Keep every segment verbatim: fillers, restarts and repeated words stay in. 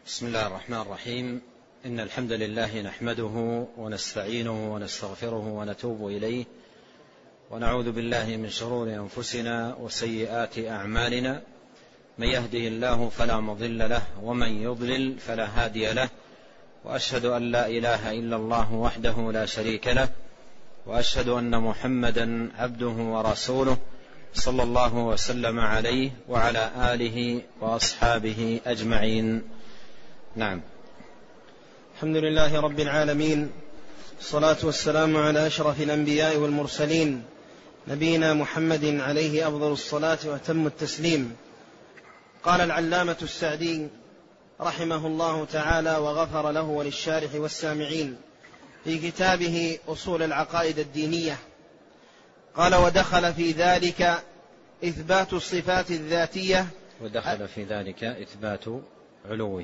بسم الله الرحمن الرحيم. إن الحمد لله نحمده ونستعينه ونستغفره ونتوب إليه، ونعوذ بالله من شرور أنفسنا وسيئات أعمالنا. من يهده الله فلا مضل له، ومن يضلل فلا هادي له، وأشهد أن لا إله إلا الله وحده لا شريك له، وأشهد أن محمدا عبده ورسوله صلى الله وسلم عليه وعلى آله وأصحابه أجمعين. نعم. الحمد لله رب العالمين، الصلاة والسلام على أشرف الأنبياء والمرسلين، نبينا محمد عليه أفضل الصلاة وأتم التسليم. قال العلامة السعدي رحمه الله تعالى وغفر له وللشارح والسامعين في كتابه أصول العقائد الدينية، قال: ودخل في ذلك إثبات الصفات الذاتية ودخل في ذلك إثبات علوه.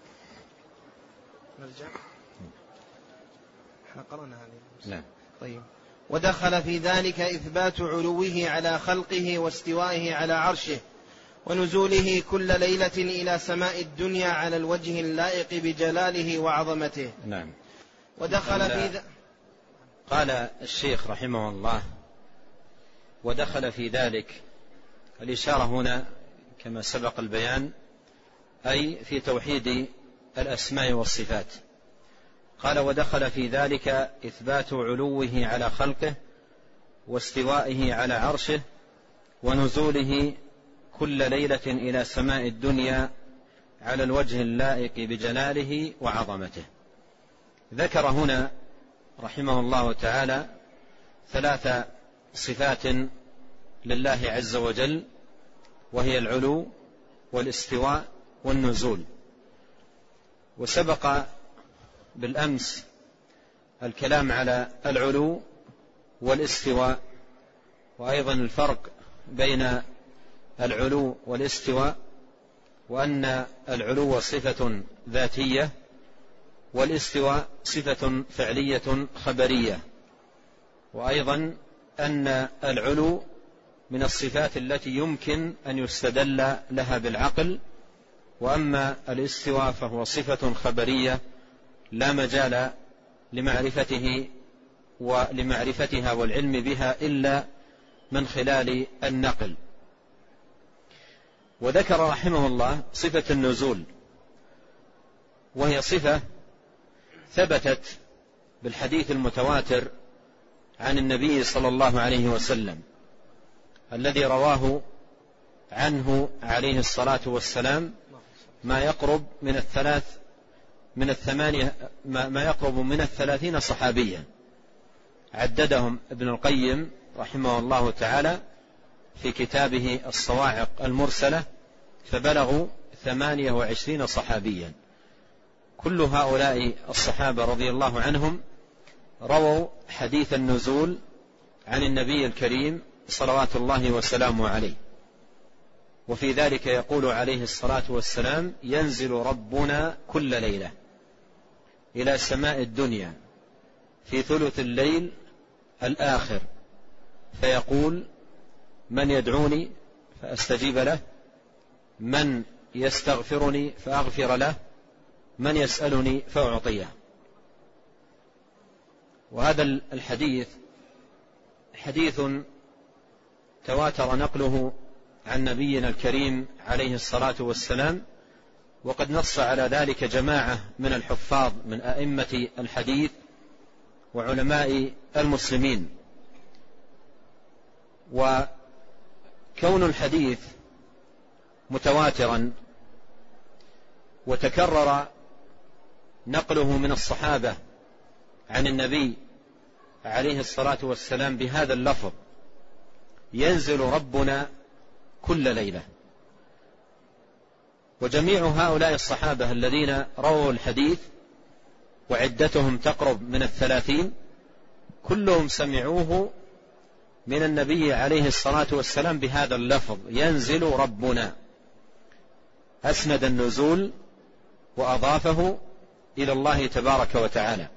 نرجع احنا قرأنا هذه. نعم. طيب. ودخل في ذلك إثبات علوه على خلقه واستوائه على عرشه ونزوله كل ليلة إلى سماء الدنيا على الوجه اللائق بجلاله وعظمته. نعم. ودخل في ذلك، قال الشيخ رحمه الله: ودخل في ذلك. الإشارة هنا كما سبق البيان أي في توحيد الأسماء والصفات. قال: ودخل في ذلك إثبات علوه على خلقه واستوائه على عرشه ونزوله كل ليلة إلى سماء الدنيا على الوجه اللائق بجلاله وعظمته. ذكر هنا رحمه الله تعالى ثلاث صفات لله عز وجل، وهي العلو والاستواء والنزول. وسبق بالأمس الكلام على العلو والاستواء، وأيضا الفرق بين العلو والاستواء، وأن العلو صفة ذاتية والاستواء صفة فعلية خبرية، وأيضا أن العلو من الصفات التي يمكن أن يستدل لها بالعقل، وأما الاستواء فهو صفة خبرية لا مجال لمعرفته ولمعرفتها والعلم بها إلا من خلال النقل. وذكر رحمه الله صفة النزول، وهي صفة ثبتت بالحديث المتواتر عن النبي صلى الله عليه وسلم الذي رواه عنه عليه الصلاة والسلام ما يقرب من الثلاث من الثمانية ما يقرب من الثلاثين صحابيا، عددهم ابن القيم رحمه الله تعالى في كتابه الصواعق المرسلة، فبلغوا ثمانية وعشرين صحابيا. كل هؤلاء الصحابة رضي الله عنهم رووا حديث النزول عن النبي الكريم صلوات الله وسلامه عليه. وفي ذلك يقول عليه الصلاة والسلام: ينزل ربنا كل ليلة إلى سماء الدنيا في ثلث الليل الآخر فيقول: من يدعوني فأستجيب له، من يستغفرني فأغفر له، من يسألني فأعطيه. وهذا الحديث حديث تواتر نقله عن نبينا الكريم عليه الصلاة والسلام، وقد نص على ذلك جماعة من الحفاظ من أئمة الحديث وعلماء المسلمين. وكون الحديث متواترا وتكرر نقله من الصحابة عن النبي عليه الصلاة والسلام بهذا اللفظ: ينزل ربنا كل ليلة. وجميع هؤلاء الصحابة الذين رووا الحديث وعدتهم تقرب من الثلاثين كلهم سمعوه من النبي عليه الصلاة والسلام بهذا اللفظ: ينزل ربنا. أسند النزول وأضافه إلى الله تبارك وتعالى.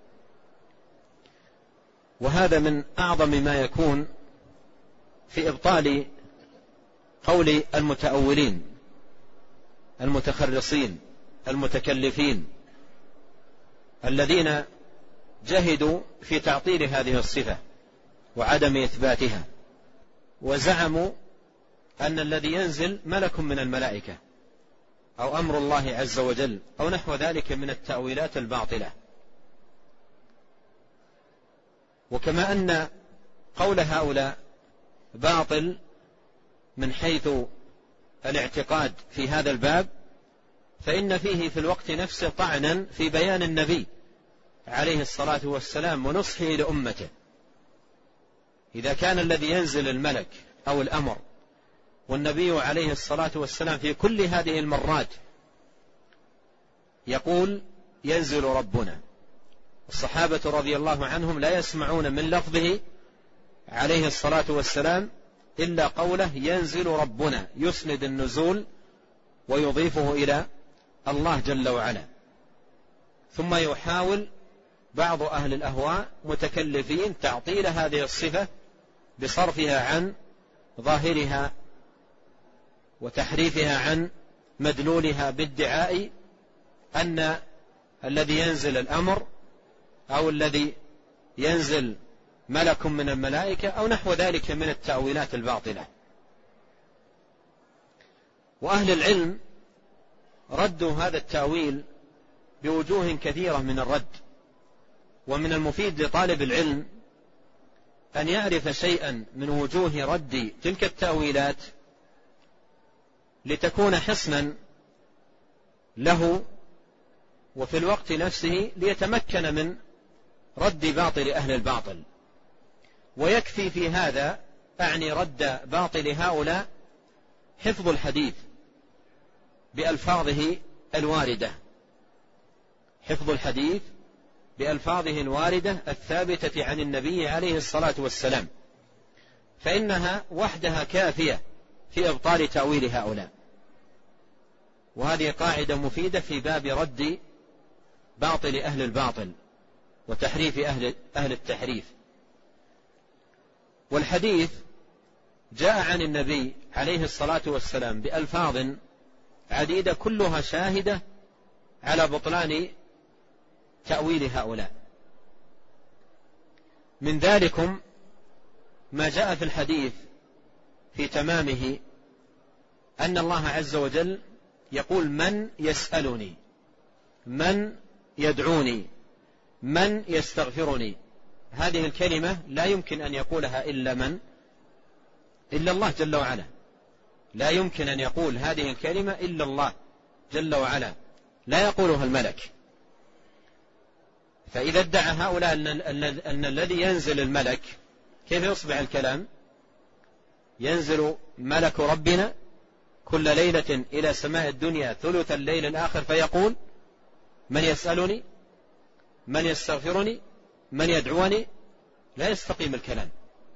وهذا من أعظم ما يكون في إبطال قول المتأولين المتخرصين المتكلفين الذين جهدوا في تعطيل هذه الصفة وعدم إثباتها، وزعموا أن الذي ينزل ملك من الملائكة أو أمر الله عز وجل أو نحو ذلك من التأويلات الباطلة. وكما أن قول هؤلاء باطل من حيث الاعتقاد في هذا الباب، فإن فيه في الوقت نفسه طعنا في بيان النبي عليه الصلاة والسلام ونصحه لأمته. إذا كان الذي ينزل الملك أو الأمر والنبي عليه الصلاة والسلام في كل هذه المرات يقول ينزل ربنا، الصحابة رضي الله عنهم لا يسمعون من لفظه عليه الصلاة والسلام إلا قوله ينزل ربنا، يسند النزول ويضيفه إلى الله جل وعلا. ثم يحاول بعض أهل الأهواء متكلفين تعطيل هذه الصفة بصرفها عن ظاهرها وتحريفها عن مدلولها بادعاء أن الذي ينزل الأمر أو الذي ينزل ملك من الملائكة أو نحو ذلك من التأويلات الباطلة. وأهل العلم ردوا هذا التأويل بوجوه كثيرة من الرد، ومن المفيد لطالب العلم أن يعرف شيئا من وجوه رد تلك التأويلات لتكون حصنا له، وفي الوقت نفسه ليتمكن من رد باطل أهل الباطل. ويكفي في هذا أعني رد باطل هؤلاء حفظ الحديث بألفاظه الواردة، حفظ الحديث بألفاظه الواردة الثابتة عن النبي عليه الصلاة والسلام، فإنها وحدها كافية في إبطال تأويل هؤلاء. وهذه قاعدة مفيدة في باب رد باطل أهل الباطل وتحريف أهل, أهل التحريف. والحديث جاء عن النبي عليه الصلاة والسلام بألفاظ عديدة كلها شاهدة على بطلان تأويل هؤلاء. من ذلكم ما جاء في الحديث في تمامه أن الله عز وجل يقول من يسألني، من يدعوني، من يستغفرني. هذه الكلمة لا يمكن أن يقولها إلا من إلا الله جل وعلا، لا يمكن أن يقول هذه الكلمة إلا الله جل وعلا، لا يقولها الملك. فإذا ادعى هؤلاء أن, أن, أن الذي ينزل الملك، كيف يصبح الكلام؟ ينزل ملك ربنا كل ليلة إلى سماء الدنيا ثلث الليل الآخر فيقول من يسألني، من يستغفرني، من يدعوني. لا يستقيم الكلام.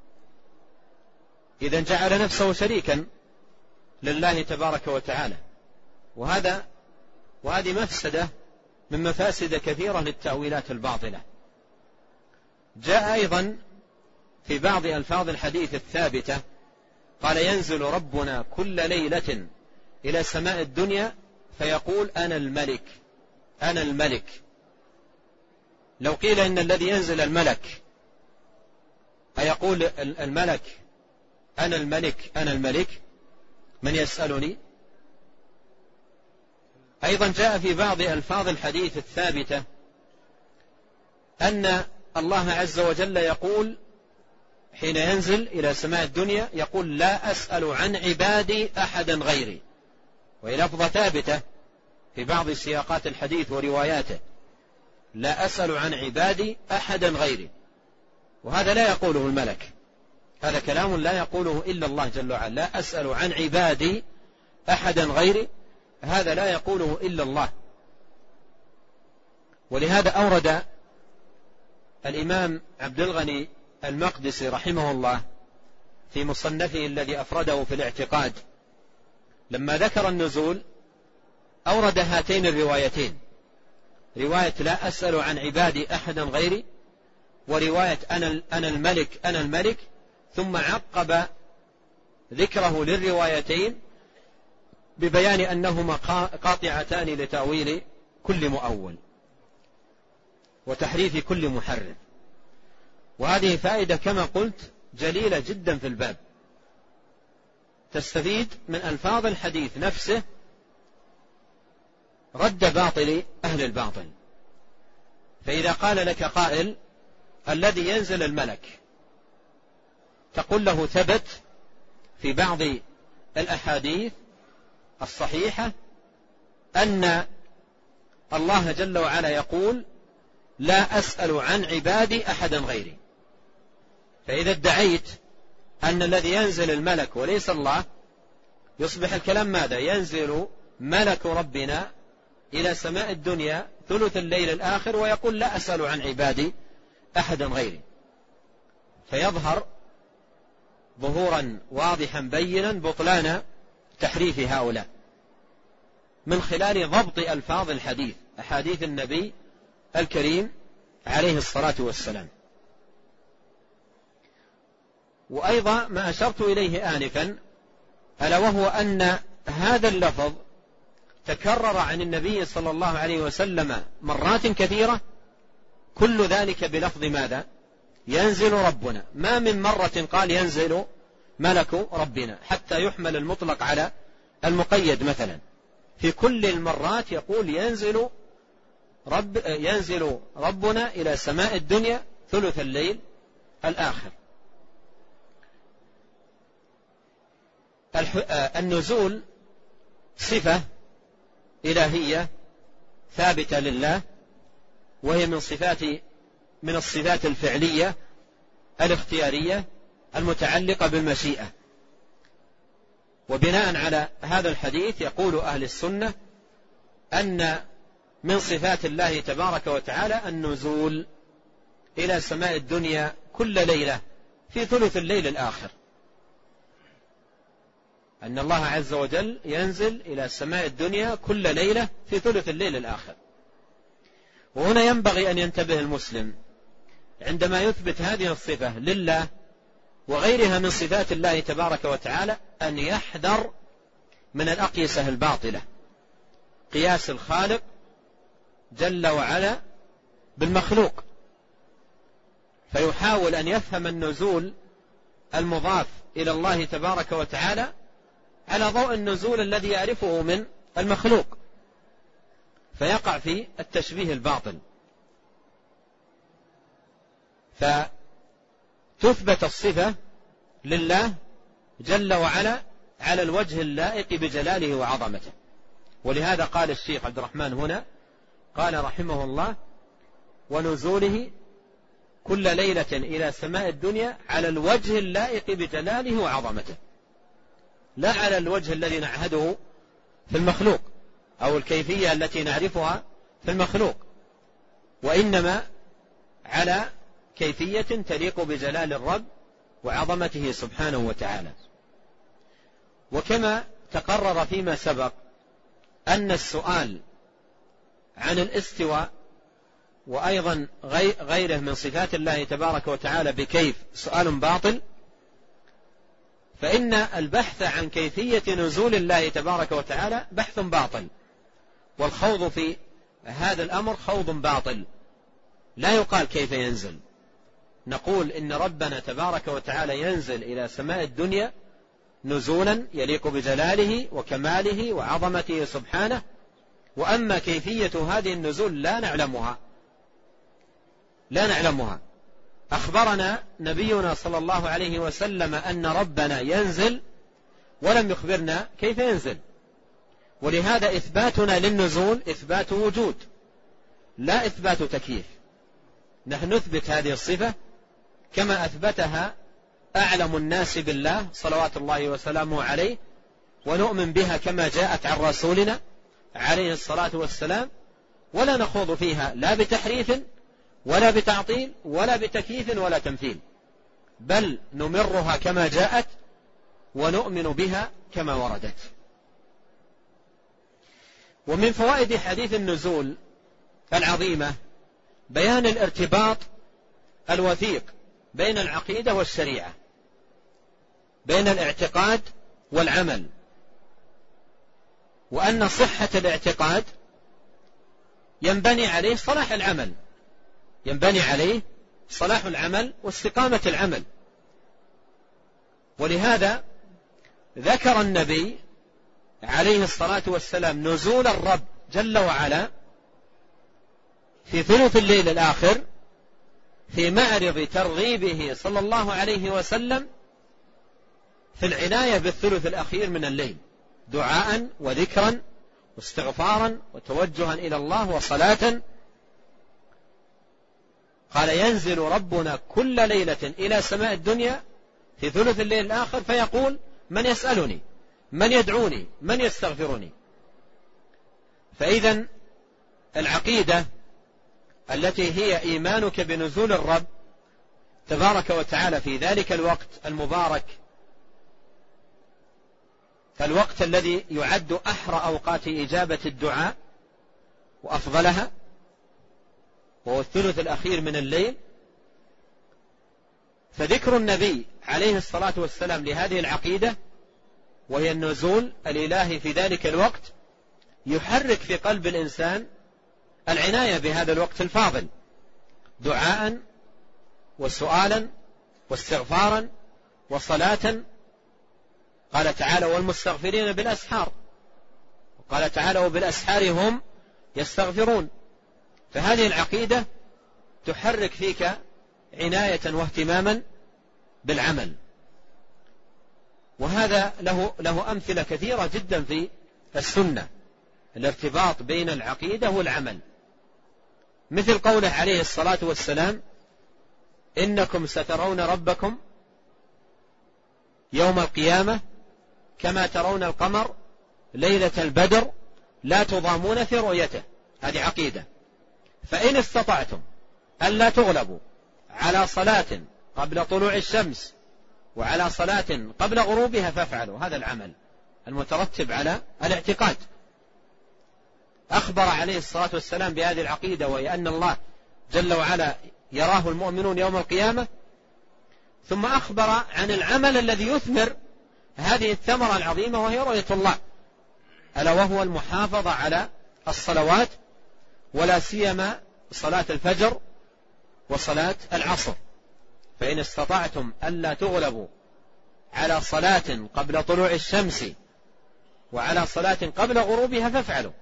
إذن جعل نفسه شريكا لله تبارك وتعالى، وهذا وهذه مفسدة من مفاسد كثيرة للتأويلات الباطلة. جاء أيضا في بعض ألفاظ الحديث الثابتة قال ينزل ربنا كل ليلة إلى سماء الدنيا فيقول أنا الملك، أنا الملك. لو قيل إن الذي ينزل الملك أيقول الملك أنا الملك أنا الملك، من يسألني؟ أيضا جاء في بعض ألفاظ الحديث الثابتة أن الله عز وجل يقول حين ينزل إلى سماء الدنيا يقول لا أسأل عن عبادي أحدا غيري. وهي لفظة ثابتة في بعض سياقات الحديث ورواياته، لا أسأل عن عبادي أحدا غيري. وهذا لا يقوله الملك، هذا كلام لا يقوله إلا الله جل وعلا. لا أسأل عن عبادي أحدا غيري، هذا لا يقوله إلا الله. ولهذا أورد الإمام عبد الغني المقدسي رحمه الله في مصنفه الذي أفرده في الاعتقاد لما ذكر النزول أورد هاتين الروايتين، رواية لا أسأل عن عبادي أحدا غيري، ورواية أنا, أنا الملك أنا الملك، ثم عقب ذكره للروايتين ببيان أنهما قاطعتان لتأويل كل مؤول وتحريف كل محرف. وهذه فائدة كما قلت جليلة جدا في الباب، تستفيد من ألفاظ الحديث نفسه رد باطل أهل الباطل. فإذا قال لك قائل الذي ينزل الملك، تقول له ثبت في بعض الأحاديث الصحيحة أن الله جل وعلا يقول لا أسأل عن عبادي أحدا غيري. فإذا ادعيت أن الذي ينزل الملك وليس الله، يصبح الكلام ماذا؟ ينزل ملك ربنا إلى سماء الدنيا ثلث الليل الآخر ويقول لا أسأل عن عبادي أحدا غيري، فيظهر ظهورا واضحا بينا بطلان تحريف هؤلاء من خلال ضبط ألفاظ الحديث، أحاديث النبي الكريم عليه الصلاة والسلام. وأيضا ما أشرت إليه آنفا ألا وهو أن هذا اللفظ تكرر عن النبي صلى الله عليه وسلم مرات كثيرة، كل ذلك بلفظ ماذا؟ ينزل ربنا. ما من مرة قال ينزل ملك ربنا حتى يحمل المطلق على المقيد مثلا، في كل المرات يقول ينزل رب ينزل ربنا إلى سماء الدنيا ثلث الليل الآخر. النزول صفة إلهية ثابتة لله، وهي من صفات من الصفات الفعلية الاختيارية المتعلقة بالمشيئة. وبناء على هذا الحديث يقول أهل السنة أن من صفات الله تبارك وتعالى النزول إلى سماء الدنيا كل ليلة في ثلث الليل الآخر، أن الله عز وجل ينزل إلى سماء الدنيا كل ليلة في ثلث الليل الآخر. وهنا ينبغي أن ينتبه المسلم عندما يثبت هذه الصفة لله وغيرها من صفات الله تبارك وتعالى أن يحذر من الأقيسة الباطلة، قياس الخالق جل وعلا بالمخلوق، فيحاول أن يفهم النزول المضاف إلى الله تبارك وتعالى على ضوء النزول الذي يعرفه من المخلوق، فيقع في التشبيه الباطل. فتثبت الصفة لله جل وعلا على الوجه اللائق بجلاله وعظمته. ولهذا قال الشيخ عبد الرحمن هنا قال رحمه الله ونزوله كل ليلة إلى سماء الدنيا على الوجه اللائق بجلاله وعظمته، لا على الوجه الذي نعهده في المخلوق أو الكيفية التي نعرفها في المخلوق، وإنما على كيفية تليق بجلال الرب وعظمته سبحانه وتعالى. وكما تقرر فيما سبق أن السؤال عن الاستواء وأيضا غيره من صفات الله تبارك وتعالى بكيف سؤال باطل، فإن البحث عن كيفية نزول الله تبارك وتعالى بحث باطل، والخوض في هذا الأمر خوض باطل. لا يقال كيف ينزل، نقول إن ربنا تبارك وتعالى ينزل إلى سماء الدنيا نزولا يليق بجلاله وكماله وعظمته سبحانه، وأما كيفية هذه النزول لا نعلمها لا نعلمها أخبرنا نبينا صلى الله عليه وسلم أن ربنا ينزل ولم يخبرنا كيف ينزل، ولهذا إثباتنا للنزول إثبات وجود لا إثبات تكييف. نحن نثبت هذه الصفة كما أثبتها أعلم الناس بالله صلوات الله وسلامه عليه، ونؤمن بها كما جاءت عن رسولنا عليه الصلاة والسلام، ولا نخوض فيها لا بتحريف ولا بتعطيل ولا بتكييف ولا تمثيل، بل نمرها كما جاءت ونؤمن بها كما وردت. ومن فوائد حديث النزول العظيمة بيان الارتباط الوثيق بين العقيدة والشريعة، بين الاعتقاد والعمل، وأن صحة الاعتقاد ينبني عليه صلاح العمل، ينبني عليه صلاح العمل واستقامة العمل. ولهذا ذكر النبي عليه الصلاة والسلام نزول الرب جل وعلا في ثلث الليل الآخر في معرض ترغيبه صلى الله عليه وسلم في العناية بالثلث الأخير من الليل، دعاء وذكرا واستغفارا وتوجها إلى الله وصلاة. قال ينزل ربنا كل ليلة إلى سماء الدنيا في ثلث الليل الآخر فيقول من يسألني، من يدعوني، من يستغفرني. فإذا العقيدة التي هي إيمانك بنزول الرب تبارك وتعالى في ذلك الوقت المبارك، فالوقت الذي يعد أحرى أوقات إجابة الدعاء وأفضلها، وهو الثلث الأخير من الليل. فذكر النبي عليه الصلاة والسلام لهذه العقيدة وهي النزول الإلهي في ذلك الوقت يحرك في قلب الإنسان العناية بهذا الوقت الفاضل، دعاء وسؤالا واستغفارا وصلاة. قال تعالى والمستغفرين بالأسحار، وقال تعالى وبالأسحار هم يستغفرون. فهذه العقيدة تحرك فيك عناية واهتماما بالعمل، وهذا له, له أمثلة كثيرة جدا في السنة، الارتباط بين العقيدة والعمل، مثل قوله عليه الصلاة والسلام إنكم سترون ربكم يوم القيامة كما ترون القمر ليلة البدر لا تضامون في رؤيته. هذه عقيدة. فإن استطعتم ألا تغلبوا على صلاة قبل طلوع الشمس وعلى صلاة قبل غروبها فافعلوا. هذا العمل المترتب على الاعتقاد. أخبر عليه الصلاة والسلام بهذه العقيدة، وهي أن الله جل وعلا يراه المؤمنون يوم القيامة، ثم أخبر عن العمل الذي يثمر هذه الثمرة العظيمة وهي رؤية الله، ألا وهو المحافظة على الصلوات، ولا سيما صلاة الفجر وصلاة العصر. فإن استطعتم ألا تغلبوا على صلاة قبل طلوع الشمس وعلى صلاة قبل غروبها فافعلوا.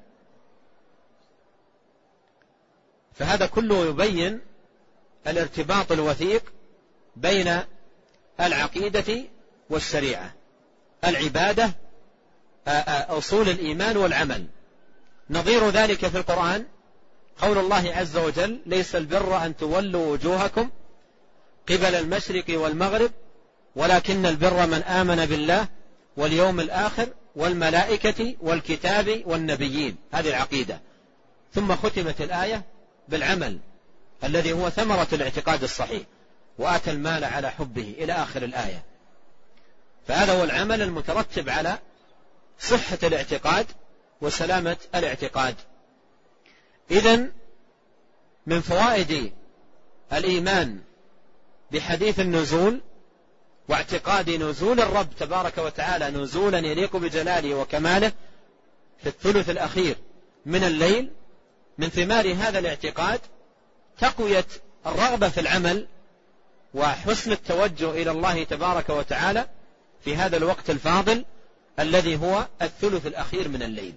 فهذا كله يبين الارتباط الوثيق بين العقيدة والشريعة، العبادة أصول الإيمان والعمل. نظير ذلك في القرآن قول الله عز وجل ليس البر أن تولوا وجوهكم قبل المشرق والمغرب ولكن البر من آمن بالله واليوم الآخر والملائكة والكتاب والنبيين. هذه العقيدة. ثم ختمت الآية بالعمل الذي هو ثمرة الاعتقاد الصحيح، وآتى المال على حبه إلى آخر الآية. فهذا هو العمل المترتب على صحة الاعتقاد وسلامة الاعتقاد. إذن من فوائد الإيمان بحديث النزول واعتقاد نزول الرب تبارك وتعالى نزولا يليق بجلاله وكماله في الثلث الأخير من الليل، من ثمار هذا الاعتقاد تقوية الرغبة في العمل وحسن التوجه إلى الله تبارك وتعالى في هذا الوقت الفاضل الذي هو الثلث الأخير من الليل.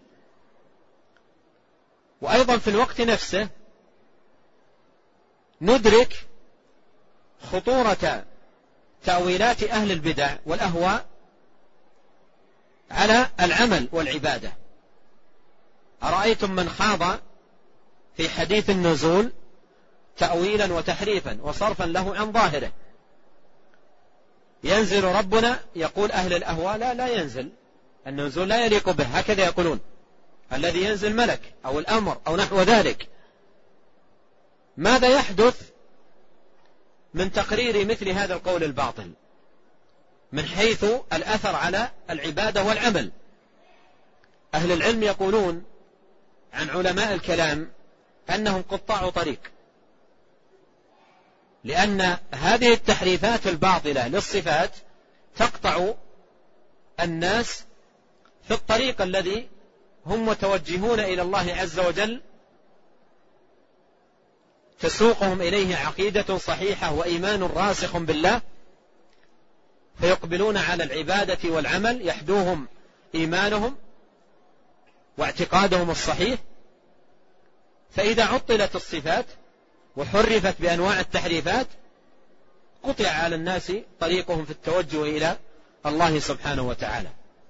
وأيضا في الوقت نفسه ندرك خطورة تأويلات أهل البدع والأهواء على العمل والعبادة. أرأيتم من خاض في حديث النزول تأويلا وتحريفا وصرفا له عن ظاهره؟ ينزل ربنا، يقول أهل الأهواء لا لا ينزل، النزول لا يليق به، هكذا يقولون، الذي ينزل ملك أو الأمر أو نحو ذلك. ماذا يحدث من تقرير مثل هذا القول الباطل من حيث الأثر على العبادة والعمل؟ أهل العلم يقولون عن علماء الكلام أنهم قطاع طريق، لأن هذه التحريفات الباطلة للصفات تقطع الناس في الطريق الذي هم متوجهون إلى الله عز وجل تسوقهم إليه عقيدة صحيحة وإيمان راسخ بالله، فيقبلون على العبادة والعمل يحدوهم إيمانهم واعتقادهم الصحيح. فإذا عطلت الصفات وحرفت بأنواع التحريفات قطع على الناس طريقهم في التوجه إلى الله سبحانه وتعالى.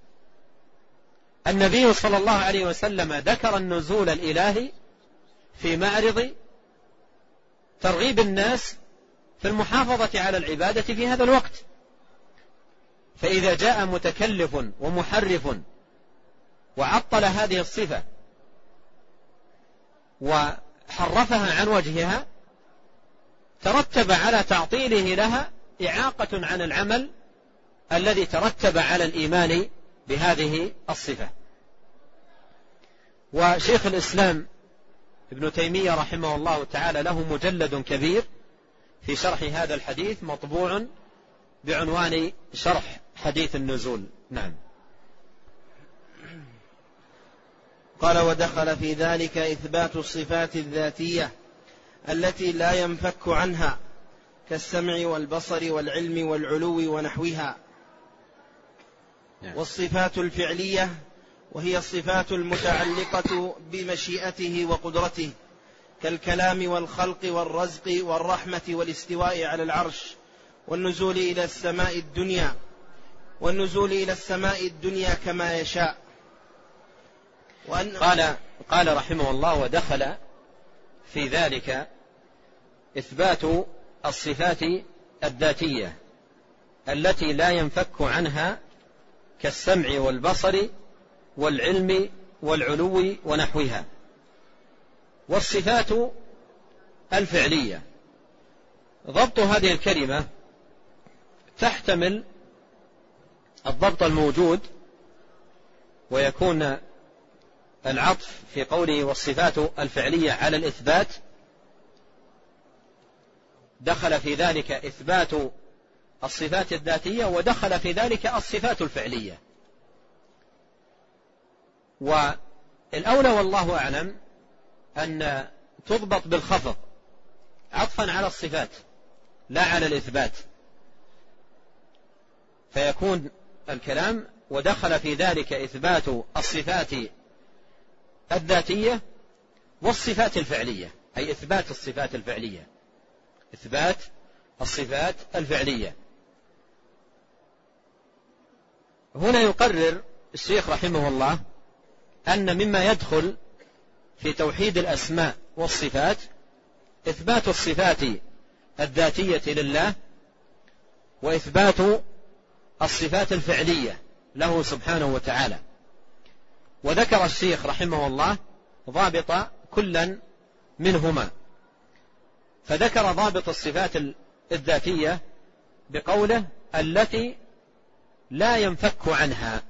النبي صلى الله عليه وسلم ذكر النزول الإلهي في معرض ترغيب الناس في المحافظة على العبادة في هذا الوقت. فإذا جاء متكلف ومحرف وعطل هذه الصفة وحرفها عن وجهها ترتب على تعطيله لها إعاقة عن العمل الذي ترتب على الإيمان بهذه الصفة. وشيخ الإسلام ابن تيمية رحمه الله تعالى له مجلد كبير في شرح هذا الحديث مطبوع بعنوان شرح حديث النزول. نعم. قال: ودخل في ذلك إثبات الصفات الذاتية التي لا ينفك عنها كالسمع والبصر والعلم والعلو ونحوها، والصفات الفعلية وهي الصفات المتعلقة بمشيئته وقدرته كالكلام والخلق والرزق والرحمة والاستواء على العرش والنزول إلى السماء الدنيا والنزول إلى السماء الدنيا كما يشاء. وأن قال قال رحمه الله: ودخل في ذلك إثبات الصفات الذاتية التي لا ينفك عنها كالسمع والبصر والعلم والعلو ونحوها، والصفات الفعلية. ضبط هذه الكلمة تحتمل الضبط الموجود، ويكون العطف في قوله والصفات الفعلية على الإثبات. دخل في ذلك إثبات الصفات الذاتية ودخل في ذلك الصفات الفعلية. والأولى والله أعلم أن تضبط بالخفض عطفا على الصفات لا على الإثبات، فيكون الكلام ودخل في ذلك إثبات الصفات الذاتية والصفات الفعلية، أي إثبات الصفات الفعلية إثبات الصفات الفعلية. هنا يقرر الشيخ رحمه الله أن مما يدخل في توحيد الأسماء والصفات إثبات الصفات الذاتية لله وإثبات الصفات الفعلية له سبحانه وتعالى. وذكر الشيخ رحمه الله ضابط كلا منهما، فذكر ضابط الصفات الذاتية بقوله التي لا ينفك عنها،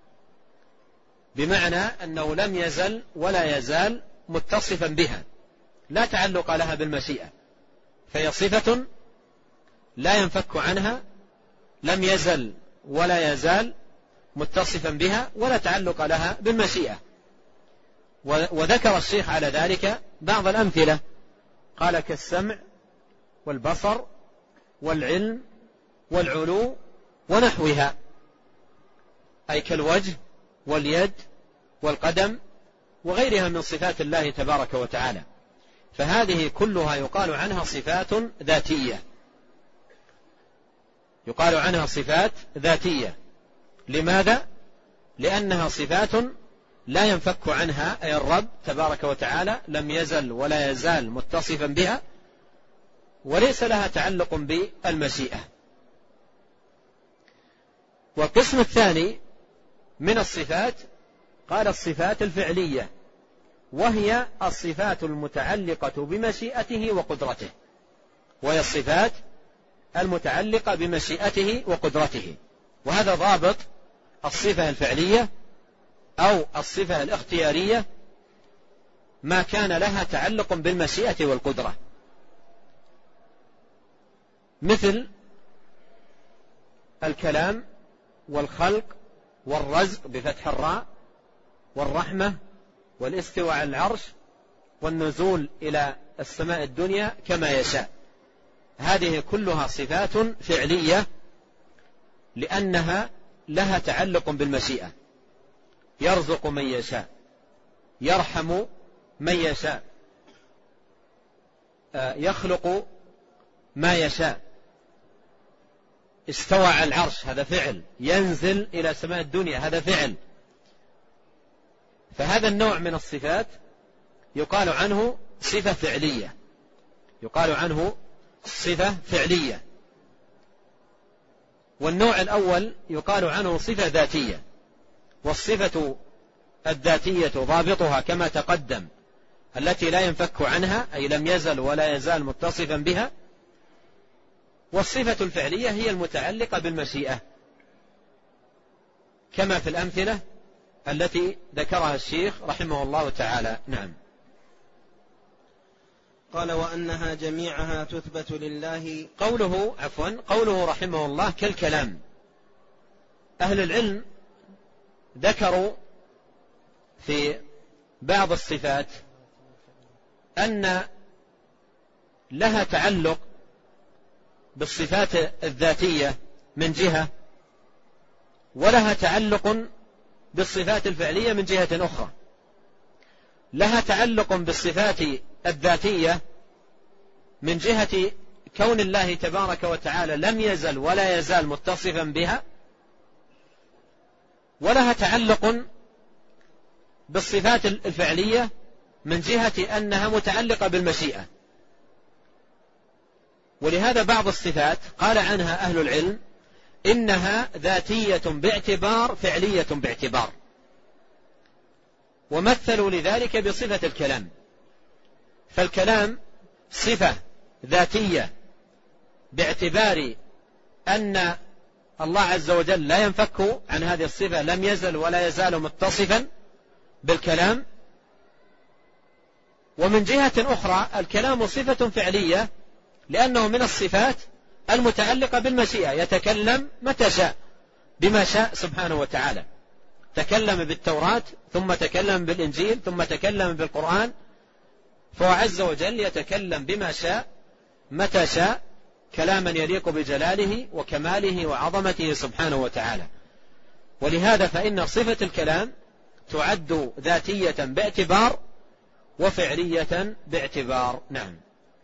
بمعنى أنه لم يزل ولا يزال متصفا بها، لا تعلق لها بالمشيئة، فهي صفة لا ينفك عنها، لم يزل ولا يزال متصفا بها، ولا تعلق لها بالمشيئة. وذكر الشيخ على ذلك بعض الأمثلة، قال كالسمع والبصر والعلم والعلو ونحوها، أي كالوجه واليد والقدم وغيرها من صفات الله تبارك وتعالى. فهذه كلها يقال عنها صفات ذاتية، يقال عنها صفات ذاتية. لماذا؟ لأنها صفات لا ينفك عنها، أي الرب تبارك وتعالى لم يزل ولا يزال متصفا بها، وليس لها تعلق بالمشيئة. والقسم الثاني من الصفات قال الصفات الفعلية، وهي الصفات المتعلقة بمشيئته وقدرته، وهي الصفات المتعلقة بمشيئته وقدرته. وهذا ضابط الصفة الفعلية أو الصفة الاختيارية، ما كان لها تعلق بالمشيئة والقدرة، مثل الكلام والخلق والرزق بفتح الراء والرحمة والاستواء على العرش والنزول إلى السماء الدنيا كما يشاء. هذه كلها صفات فعلية لأنها لها تعلق بالمشيئة. يرزق من يشاء، يرحم من يشاء، يخلق ما يشاء. استوى على العرش هذا فعل، ينزل إلى سماء الدنيا هذا فعل. فهذا النوع من الصفات يقال عنه صفة فعلية، يقال عنه صفة فعلية. والنوع الأول يقال عنه صفة ذاتية. والصفة الذاتية ضابطها كما تقدم التي لا ينفك عنها، أي لم يزل ولا يزال متصفا بها. والصفة الفعلية هي المتعلقة بالمشيئة كما في الأمثلة التي ذكرها الشيخ رحمه الله تعالى. نعم. قال وأنها جميعها تثبت لله. قوله عفوا قوله رحمه الله كالكلام. أهل العلم ذكروا في بعض الصفات أن لها تعلق بالصفات الذاتية من جهة، ولها تعلق بالصفات الفعلية من جهة أخرى. لها تعلق بالصفات الذاتية من جهة كون الله تبارك وتعالى لم يزل ولا يزال متصفا بها، ولها تعلق بالصفات الفعلية من جهة أنها متعلقة بالمشيئة. ولهذا بعض الصفات قال عنها أهل العلم إنها ذاتية باعتبار فعلية باعتبار، ومثلوا لذلك بصفة الكلام. فالكلام صفة ذاتية باعتبار أن الله عز وجل لا ينفك عن هذه الصفة، لم يزل ولا يزال متصفا بالكلام. ومن جهة أخرى الكلام صفة فعلية لأنه من الصفات المتعلقة بالمشيئة، يتكلم متى شاء بما شاء سبحانه وتعالى. تكلم بالتوراة ثم تكلم بالإنجيل ثم تكلم بالقرآن، فهو عز وجل يتكلم بما شاء متى شاء كلاما يليق بجلاله وكماله وعظمته سبحانه وتعالى. ولهذا فإن صفة الكلام تعد ذاتية باعتبار وفعلية باعتبار. نعم.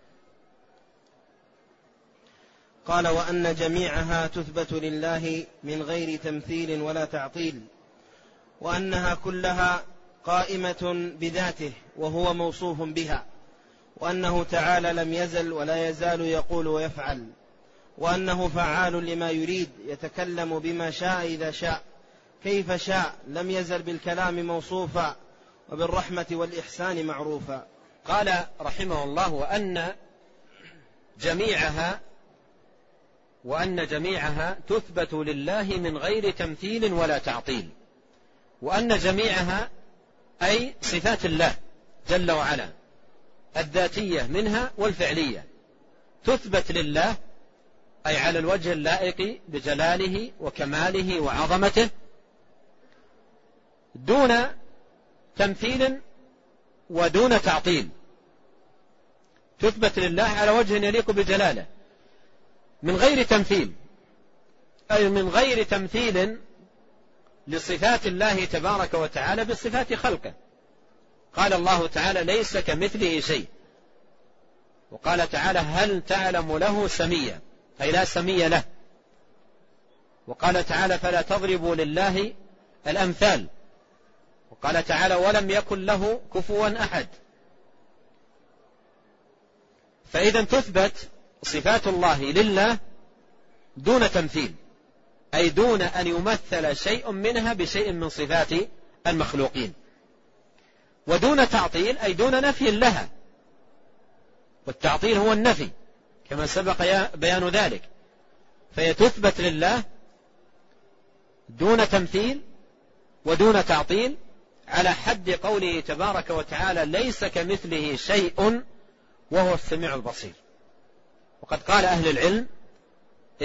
قال وأن جميعها تثبت لله من غير تمثيل ولا تعطيل، وأنها كلها قائمة بذاته وهو موصوف بها، وأنه تعالى لم يزل ولا يزال يقول ويفعل، وأنه فعال لما يريد يتكلم بما شاء إذا شاء كيف شاء، لم يزل بالكلام موصوفا وبالرحمة والإحسان معروفا. قال رحمه الله وأن جميعها وأن جميعها تثبت لله من غير تمثيل ولا تعطيل. وأن جميعها أي صفات الله جل وعلا الذاتية منها والفعلية تثبت لله، أي على الوجه اللائق بجلاله وكماله وعظمته دون تمثيل ودون تعطيل. تثبت لله على وجه يليق بجلاله من غير تمثيل، أي من غير تمثيل لصفات الله تبارك وتعالى بصفات خلقه. قال الله تعالى ليس كمثله شيء، وقال تعالى هل تعلم له سميا، أي لا سمي له. وقال تعالى فلا تضربوا لله الأمثال. وقال تعالى ولم يكن له كفوا أحد. فإذا تثبت صفات الله لله دون تمثيل، أي دون أن يمثل شيء منها بشيء من صفات المخلوقين، ودون تعطيل أي دون نفي لها، والتعطيل هو النفي كما سبق بيان ذلك. فهي تثبت لله دون تمثيل ودون تعطيل على حد قوله تبارك وتعالى ليس كمثله شيء وهو السميع البصير. وقد قال أهل العلم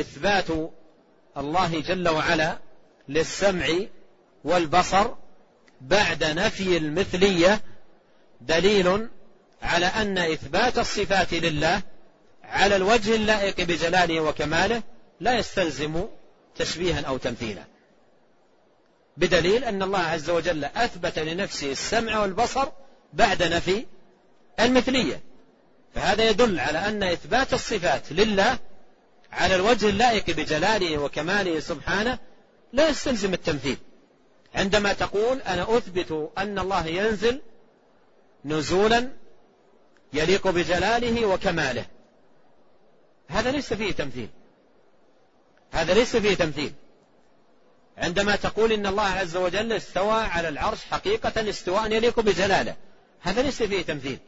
إثبات الله جل وعلا للسمع والبصر بعد نفي المثلية دليل على أن إثبات الصفات لله على الوجه اللائق بجلاله وكماله لا يستلزم تشبيها أو تمثيلا، بدليل أن الله عز وجل أثبت لنفسه السمع والبصر بعد نفي المثلية، فهذا يدل على أن إثبات الصفات لله على الوجه اللائق بجلاله وكماله سبحانه لا يستلزم التمثيل. عندما تقول أنا أثبت أن الله ينزل نزولا يليق بجلاله وكماله، هذا ليس فيه تمثيل، هذا ليس فيه تمثيل. عندما تقول إن الله عز وجل استوى على العرش حقيقة استواء يليق بجلاله، هذا ليس فيه تمثيل.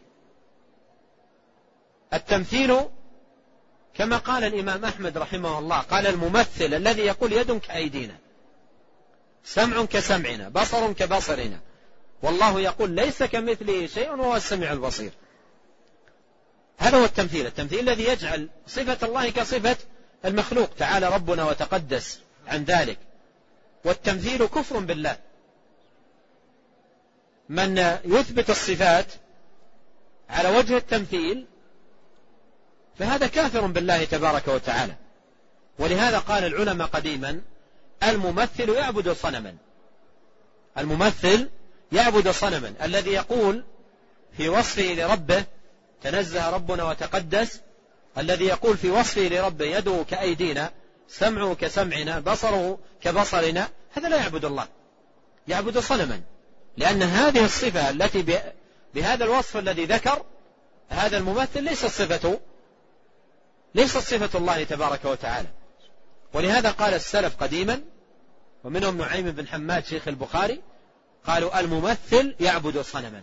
التمثيل كما قال الإمام أحمد رحمه الله، قال الممثل الذي يقول يد كأيدينا، سمع كسمعنا، بصر كبصرنا، والله يقول ليس كمثله شيء وهو السميع البصير. هذا هو التمثيل، التمثيل الذي يجعل صفة الله كصفة المخلوق، تعالى ربنا وتقدس عن ذلك. والتمثيل كفر بالله، من يثبت الصفات على وجه التمثيل فهذا كافر بالله تبارك وتعالى. ولهذا قال العلماء قديما الممثل يعبد صنما، الممثل يعبد صنما، الذي يقول في وصفه لربه تنزه ربنا وتقدس، الذي يقول في وصفه لربه يده كأيدينا، سمعه كسمعنا، بصره كبصرنا، هذا لا يعبد الله، يعبد صنما، لأن هذه الصفة التي بهذا الوصف الذي ذكر هذا الممثل ليست صفته، ليست صفة الله تبارك وتعالى. ولهذا قال السلف قديما ومنهم نعيم بن حماد شيخ البخاري قالوا الممثل يعبد صنما،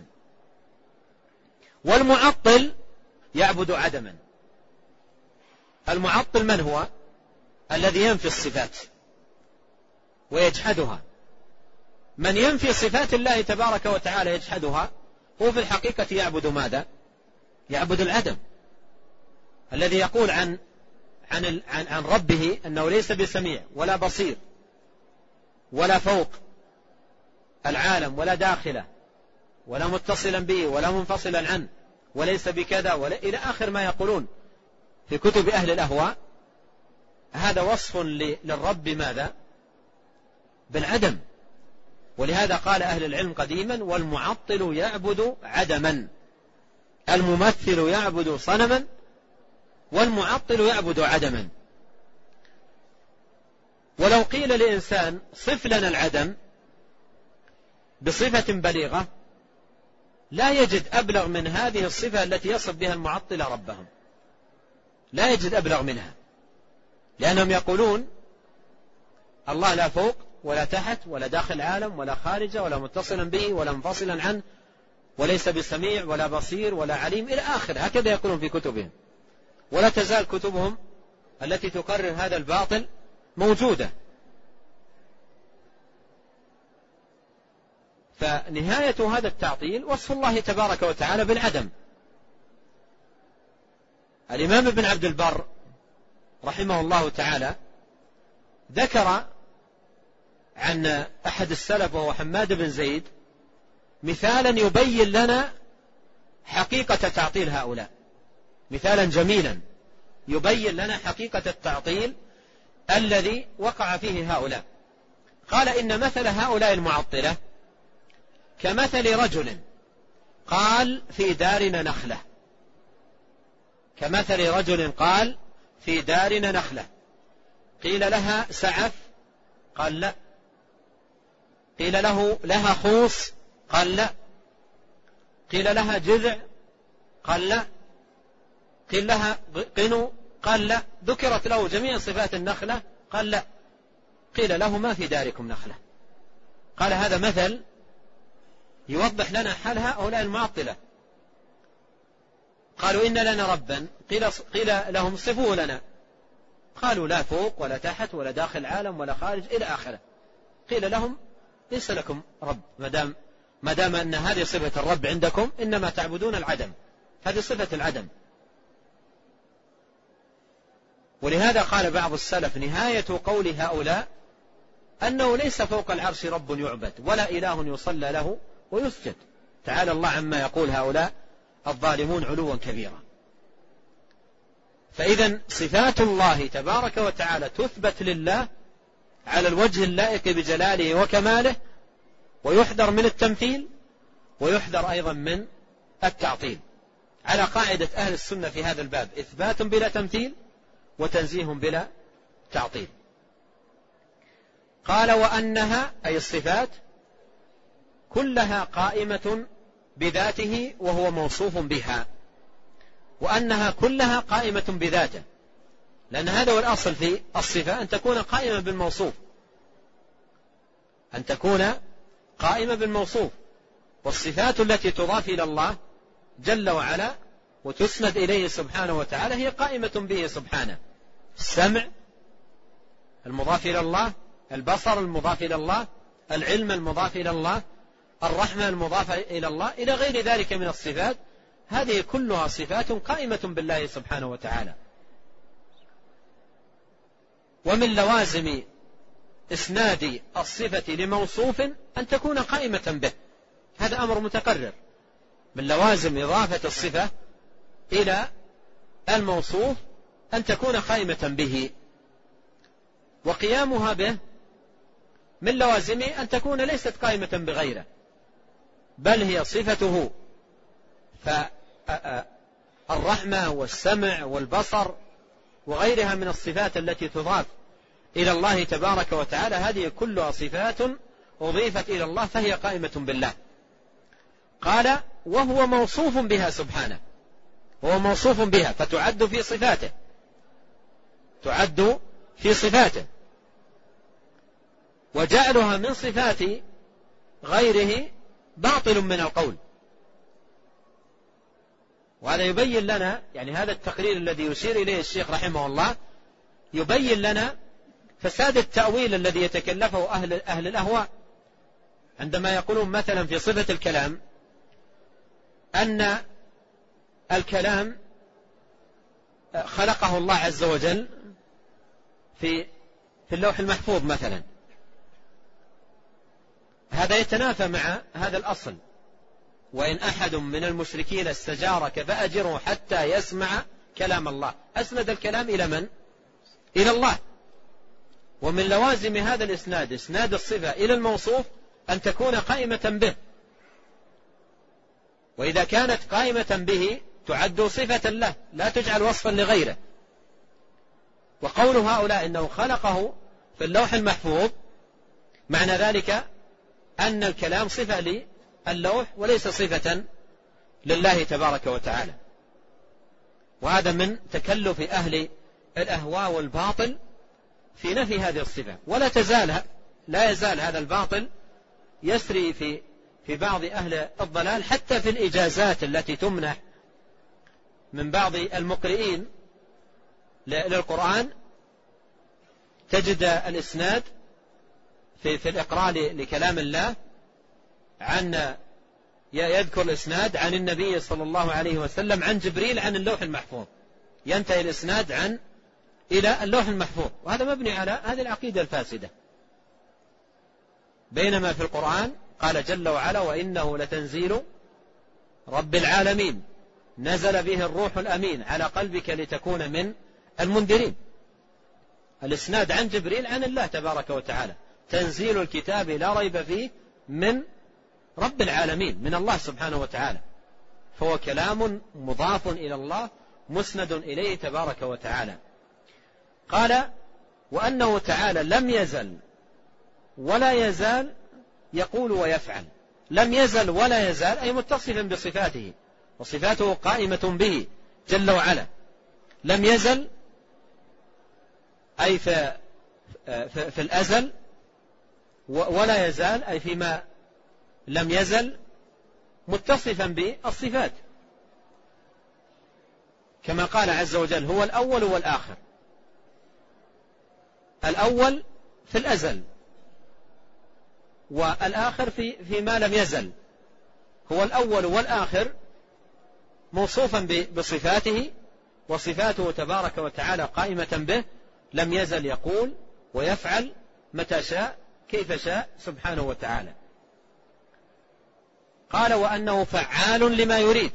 والمعطل يعبد عدما. المعطل من هو؟ الذي ينفي الصفات ويجحدها. من ينفي صفات الله تبارك وتعالى يجحدها هو في الحقيقة يعبد ماذا؟ يعبد العدم. الذي يقول عن عن عن, عن ربه أنه ليس بسميع ولا بصير ولا فوق العالم ولا داخله ولا متصلا به ولا منفصلا عنه وليس بكذا ولا إلى آخر ما يقولون في كتب أهل الأهواء، هذا وصف للرب ماذا؟ بالعدم. ولهذا قال أهل العلم قديما والمعطل يعبد عدما، الممثل يعبد صنما والمعطل يعبد عدما. ولو قيل لإنسان صف لنا العدم بصفة بليغة لا يجد أبلغ من هذه الصفة التي يصف بها المعطل ربهم، لا يجد أبلغ منها، لأنهم يقولون الله لا فوق ولا تحت ولا داخل عالم ولا خارجه ولا متصلا به ولا منفصلا عنه وليس بسميع ولا بصير ولا عليم إلى آخر، هكذا يقولون في كتبهم. ولا تزال كتبهم التي تقرر هذا الباطل موجودة. فنهاية هذا التعطيل وصف الله تبارك وتعالى بالعدم. الإمام ابن عبد البر رحمه الله تعالى ذكر عن أحد السلف وهو حماد بن زيد مثالا يبين لنا حقيقة تعطيل هؤلاء، مثالا جميلا يبين لنا حقيقة التعطيل الذي وقع فيه هؤلاء. قال إن مثل هؤلاء المعطلة كمثل رجل قال في دارنا نخلة، كمثل رجل قال في دارنا نخلة، قيل لها سعف قال لا، قيل له لها خوص قال لا، قيل لها جذع قال لا، قيل لها قنو قال لا، ذكرت له جميع صفات النخلة قال لا، قيل له ما في داركم نخلة. قال هذا مثل يوضح لنا حال هؤلاء المعطلة. قالوا إن لنا ربا، قيل, قيل لهم صفوه لنا، قالوا لا فوق ولا تحت ولا داخل عالم ولا خارج إلى آخره. قيل لهم ليس لكم رب، مدام ما دام أن هذه صفة الرب عندكم إنما تعبدون العدم، هذه صفة العدم. ولهذا قال بعض السلف نهاية قول هؤلاء أنه ليس فوق العرش رب يعبد ولا إله يصلى له ويسجد. تعالى الله عما يقول هؤلاء الظالمون علوا كبيرا. فإذا صفات الله تبارك وتعالى تثبت لله على الوجه اللائق بجلاله وكماله، ويحذر من التمثيل ويحذر أيضا من التعطيل، على قاعدة أهل السنة في هذا الباب: إثبات بلا تمثيل وتنزيه بلا تعطيل. قال: وأنها أي الصفات كلها قائمة بذاته وهو موصوف بها، وأنها كلها قائمة بذاته، لأن هذا هو الأصل في الصفة، أن تكون قائمة بالموصوف، أن تكون قائمة بالموصوف. والصفات التي تضاف إلى الله جل وعلا وتسند إليه سبحانه وتعالى هي قائمة به سبحانه: السمع المضاف إلى الله، البصر المضاف إلى الله، العلم المضاف إلى الله، الرحمة المضافة إلى الله، إلى غير ذلك من الصفات. هذه كلها صفات قائمة بالله سبحانه وتعالى. ومن لوازم إسناد الصفة لموصوف أن تكون قائمة به، هذا أمر متقرر. من لوازم إضافة الصفة إلى الموصوف أن تكون قائمة به، وقيامها به من لوازمه أن تكون ليست قائمة بغيره، بل هي صفته. فالرحمة والسمع والبصر وغيرها من الصفات التي تضاف إلى الله تبارك وتعالى هذه كلها صفات أضيفت إلى الله فهي قائمة بالله. قال: وهو موصوف بها سبحانه، هو موصوف بها فتعد في صفاته، تعد في صفاته. وجعلها من صفات غيره باطل من القول. وهذا يبين لنا، يعني هذا التقرير الذي يشير إليه الشيخ رحمه الله يبين لنا فساد التأويل الذي يتكلفه أهل, أهل الأهواء، عندما يقولون مثلا في صفة الكلام أن الكلام خلقه الله عز وجل في في اللوح المحفوظ مثلا، هذا يتنافى مع هذا الأصل: وإن أحد من المشركين استجارك فأجره حتى يسمع كلام الله. أسند الكلام إلى من؟ إلى الله. ومن لوازم هذا الإسناد إسناد الصفة إلى الموصوف أن تكون قائمة به، وإذا كانت قائمة به تعد صفة له لا تجعل وصفا لغيره. وقول هؤلاء إنه خلقه في اللوح المحفوظ معنى ذلك أن الكلام صفة للوح وليس صفة لله تبارك وتعالى. وهذا من تكلف أهل الأهواء والباطل في نفي هذه الصفة. ولا تزال لا يزال هذا الباطل يسري في في بعض أهل الضلال، حتى في الإجازات التي تمنح من بعض المقرئين للقرآن تجد الإسناد في, في الإقراء لكلام الله عن يذكر الإسناد عن النبي صلى الله عليه وسلم عن جبريل عن اللوح المحفوظ، ينتهي الإسناد عن إلى اللوح المحفوظ، وهذا مبني على هذه العقيدة الفاسدة. بينما في القرآن قال جل وعلا: وإنه لتنزيل رب العالمين نزل به الروح الأمين على قلبك لتكون من المنذرين. الإسناد عن جبريل عن الله تبارك وتعالى، تنزيل الكتاب لا ريب فيه من رب العالمين، من الله سبحانه وتعالى، فهو كلام مضاف إلى الله مسند إليه تبارك وتعالى. قال: وأنه تعالى لم يزل ولا يزال يقول ويفعل. لم يزل ولا يزال أي متصفا بصفاته، وصفاته قائمة به جل وعلا. لم يزل أي في, في, في الأزل، ولا يزال أي فيما لم يزل متصفا بالصفات، كما قال عز وجل: هو الأول والآخر. الأول في الأزل، والآخر في فيما لم يزل. هو الأول والآخر موصوفا بصفاته، وصفاته تبارك وتعالى قائمة به، لم يزل يقول ويفعل متى شاء كيف شاء سبحانه وتعالى. قال وأنه فعال لما يريد،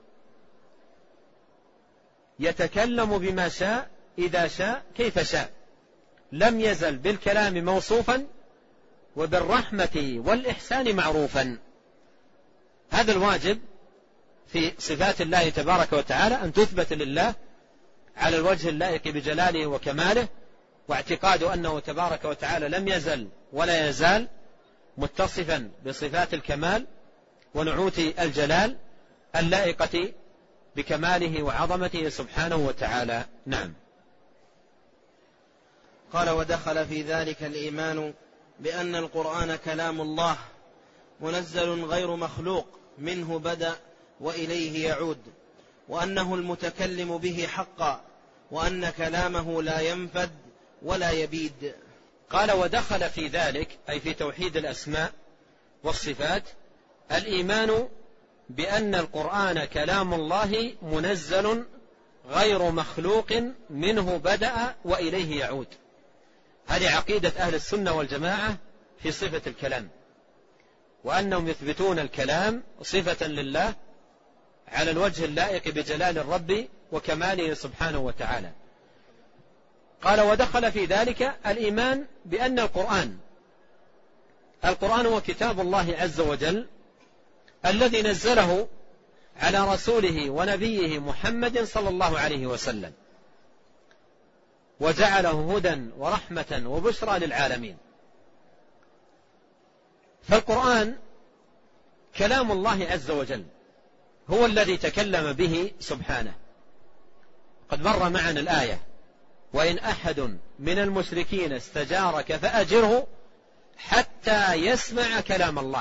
يتكلم بما شاء إذا شاء كيف شاء، لم يزل بالكلام موصوفا وبالرحمة والإحسان معروفا. هذا الواجب في صفات الله تبارك وتعالى، أن تثبت لله على الوجه اللائق بجلاله وكماله، واعتقاد أنه تبارك وتعالى لم يزل ولا يزال متصفا بصفات الكمال ونعوت الجلال اللائقة بكماله وعظمته سبحانه وتعالى. نعم. قال ودخل في ذلك الإيمان بأن القرآن كلام الله منزل غير مخلوق منه بدأ وإليه يعود، وأنه المتكلم به حقا، وأن كلامه لا ينفد ولا يبيد. قال ودخل في ذلك أي في توحيد الأسماء والصفات الإيمان بأن القرآن كلام الله منزل غير مخلوق منه بدأ وإليه يعود. هذه عقيدة أهل السنة والجماعة في صفة الكلام، وأنهم يثبتون الكلام صفة لله على الوجه اللائق بجلال الرب وكماله سبحانه وتعالى. قال ودخل في ذلك الإيمان بأن القرآن القرآن هو كتاب الله عز وجل الذي نزله على رسوله ونبيه محمد صلى الله عليه وسلم، وجعله هدى ورحمة وبشرى للعالمين. فالقرآن كلام الله عز وجل، هو الذي تكلم به سبحانه. قد مر معنا الآية وإن أحد من المشركين استجارك فأجره حتى يسمع كلام الله.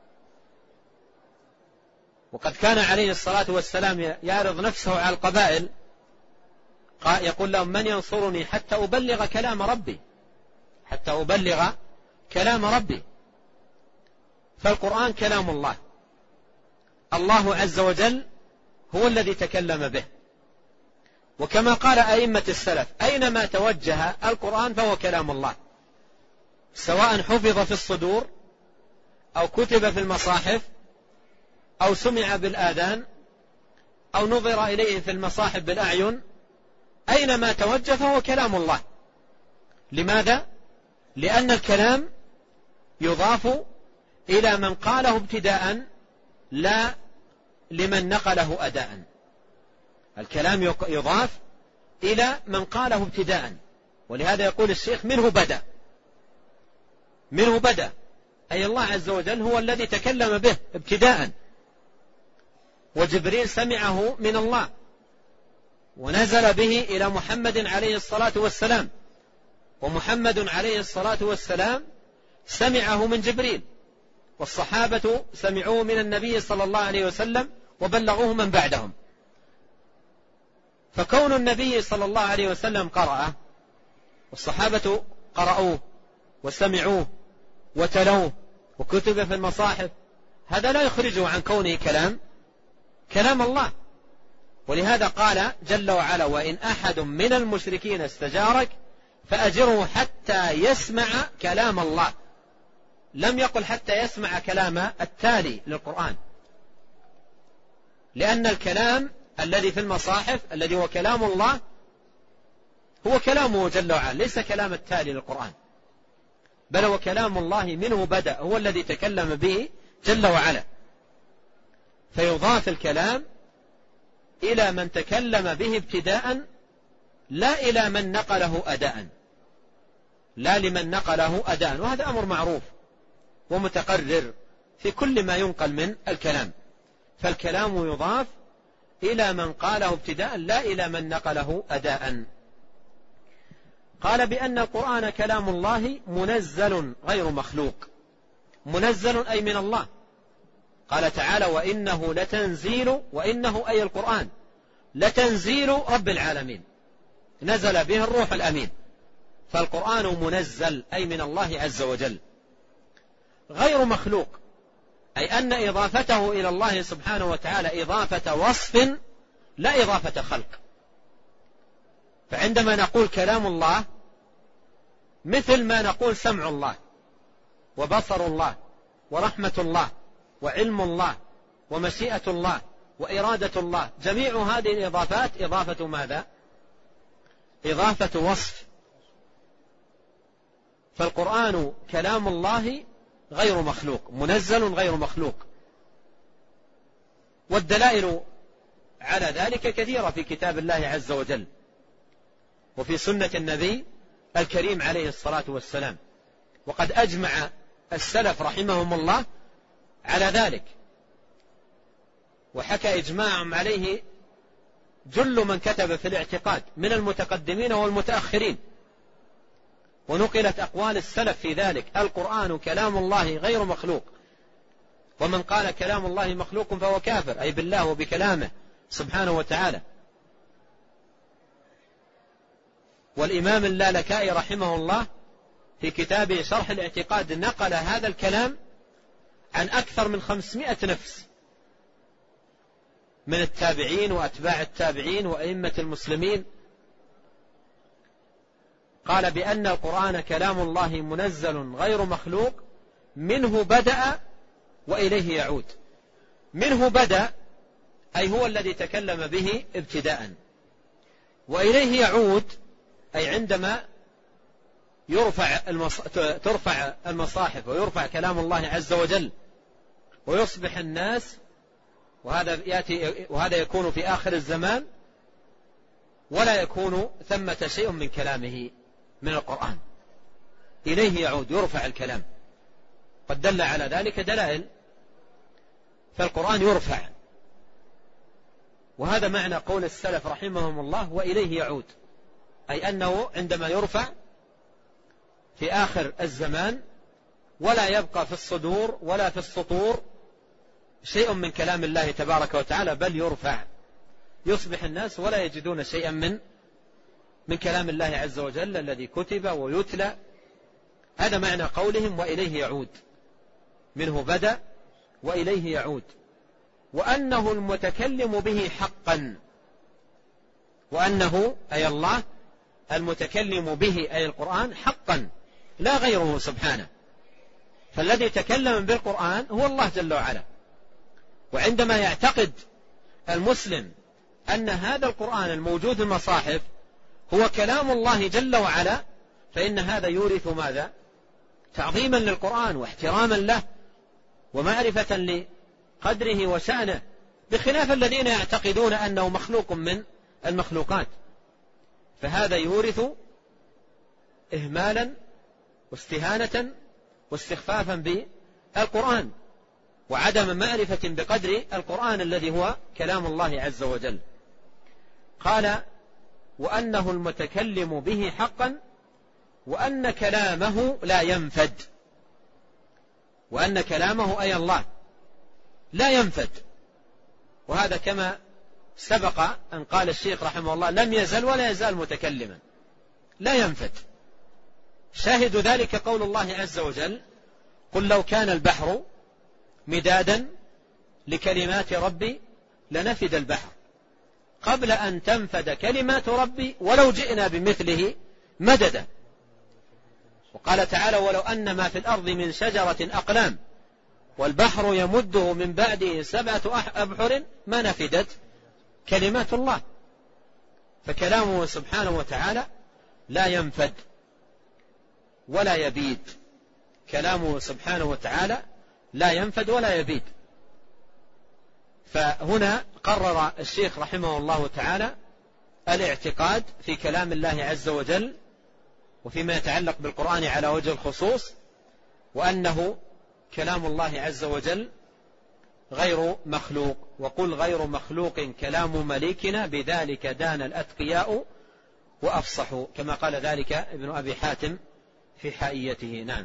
وقد كان عليه الصلاة والسلام يعرض نفسه على القبائل، يقول لهم من ينصرني حتى أبلغ كلام ربي حتى أبلغ كلام ربي. فالقرآن كلام الله، الله عز وجل هو الذي تكلم به. وكما قال أئمة السلف أينما توجه القرآن فهو كلام الله، سواء حفظ في الصدور أو كتب في المصاحف أو سمع بالآذان أو نظر إليه في المصاحف بالأعين، أينما توجه فهو كلام الله. لماذا؟ لأن الكلام يضاف إلى من قاله ابتداء لا لمن نقله أداء. الكلام يضاف إلى من قاله ابتداء، ولهذا يقول الشيخ منه بدأ منه بدأ أي الله عز وجل هو الذي تكلم به ابتداء، وجبريل سمعه من الله ونزل به إلى محمد عليه الصلاة والسلام، ومحمد عليه الصلاة والسلام سمعه من جبريل، والصحابة سمعوه من النبي صلى الله عليه وسلم وبلغوه من بعدهم. فكون النبي صلى الله عليه وسلم قرأه والصحابة قرأوه وسمعوه وتلوه وكتب في المصاحف، هذا لا يخرجه عن كونه كلام كلام الله. ولهذا قال جل وعلا وإن أحد من المشركين استجارك فأجره حتى يسمع كلام الله. لم يقل حتى يسمع كلام التالي للقرآن، لأن الكلام الذي في المصاحف الذي هو كلام الله هو كلامه جل وعلا، ليس كلام التالي للقرآن، بل هو كلام الله منه بدأ، هو الذي تكلم به جل وعلا. فيضاف الكلام إلى من تكلم به ابتداء لا إلى من نقله أداء، لا لمن نقله أداء. وهذا أمر معروف ومتقرر في كل ما ينقل من الكلام. فالكلام يضاف إلى من قاله ابتداء لا إلى من نقله أداء. قال بأن القرآن كلام الله منزل غير مخلوق. منزل أي من الله. قال تعالى وإنه لتنزيل، وإنه أي القرآن لتنزيل رب العالمين، نزل به الروح الأمين. فالقرآن منزل أي من الله عز وجل، غير مخلوق أي أن إضافته إلى الله سبحانه وتعالى إضافة وصف لا إضافة خلق. فعندما نقول كلام الله مثل ما نقول سمع الله، وبصر الله ورحمة الله وعلم الله ومشيئة الله وإرادة الله، جميع هذه الإضافات إضافة ماذا؟ إضافة وصف. فالقرآن كلام الله غير مخلوق، منزل غير مخلوق. والدلائل على ذلك كثيرة في كتاب الله عز وجل وفي سنة النبي الكريم عليه الصلاة والسلام، وقد أجمع السلف رحمهم الله على ذلك، وحكى إجماعهم عليه جل من كتب في الاعتقاد من المتقدمين والمتأخرين، ونقلت أقوال السلف في ذلك. القرآن كلام الله غير مخلوق، ومن قال كلام الله مخلوق فهو كافر، أي بالله وبكلامه سبحانه وتعالى. والإمام اللالكائي رحمه الله في كتابه شرح الاعتقاد نقل هذا الكلام عن أكثر من خمسمائة نفس من التابعين وأتباع التابعين وأئمة المسلمين، قال بأن القرآن كلام الله منزل غير مخلوق، منه بدأ وإليه يعود. منه بدأ أي هو الذي تكلم به ابتداء، وإليه يعود أي عندما يرفع المص... ترفع المصاحف ويرفع كلام الله عز وجل ويصبح الناس، وهذا يأتي وهذا يكون في آخر الزمان، ولا يكون ثمة شيء من كلامه من القرآن، إليه يعود يرفع الكلام. قد دل على ذلك دلائل، فالقرآن يرفع، وهذا معنى قول السلف رحمهم الله وإليه يعود، أي أنه عندما يرفع في آخر الزمان ولا يبقى في الصدور ولا في السطور شيء من كلام الله تبارك وتعالى، بل يرفع، يصبح الناس ولا يجدون شيئا من من كلام الله عز وجل الذي كتب ويتلى. هذا معنى قولهم وإليه يعود، منه بدأ وإليه يعود. وأنه المتكلم به حقا، وأنه أي الله المتكلم به أي القرآن حقا لا غيره سبحانه، فالذي تكلم بالقرآن هو الله جل وعلا. وعندما يعتقد المسلم أن هذا القرآن الموجود في المصاحف هو كلام الله جل وعلا، فإن هذا يورث ماذا؟ تعظيما للقرآن واحتراما له ومعرفة لقدره وشأنه، بخلاف الذين يعتقدون أنه مخلوق من المخلوقات، فهذا يورث إهمالا واستهانة واستخفافا بالقرآن وعدم معرفة بقدر القرآن الذي هو كلام الله عز وجل. قال وأنه المتكلم به حقا، وأن كلامه لا ينفد، وأن كلامه أي الله لا ينفد. وهذا كما سبق أن قال الشيخ رحمه الله لم يزل ولا يزال متكلما لا ينفد. شاهد ذلك قول الله عز وجل قل لو كان البحر مدادا لكلمات ربي لنفد البحر قبل أن تنفد كلمات ربي ولو جئنا بمثله مددا. وقال تعالى ولو أن ما في الأرض من شجرة أقلام والبحر يمده من بعده سبعة أبحر ما نفدت كلمات الله. فكلامه سبحانه وتعالى لا ينفد ولا يبيد، كلامه سبحانه وتعالى لا ينفد ولا يبيد. فهنا قرر الشيخ رحمه الله تعالى الاعتقاد في كلام الله عز وجل وفيما يتعلق بالقرآن على وجه الخصوص، وأنه كلام الله عز وجل غير مخلوق. وقل غير مخلوق كلام مليكنا بذلك دان الأتقياء وأفصحوا، كما قال ذلك ابن أبي حاتم في حائيته. نعم.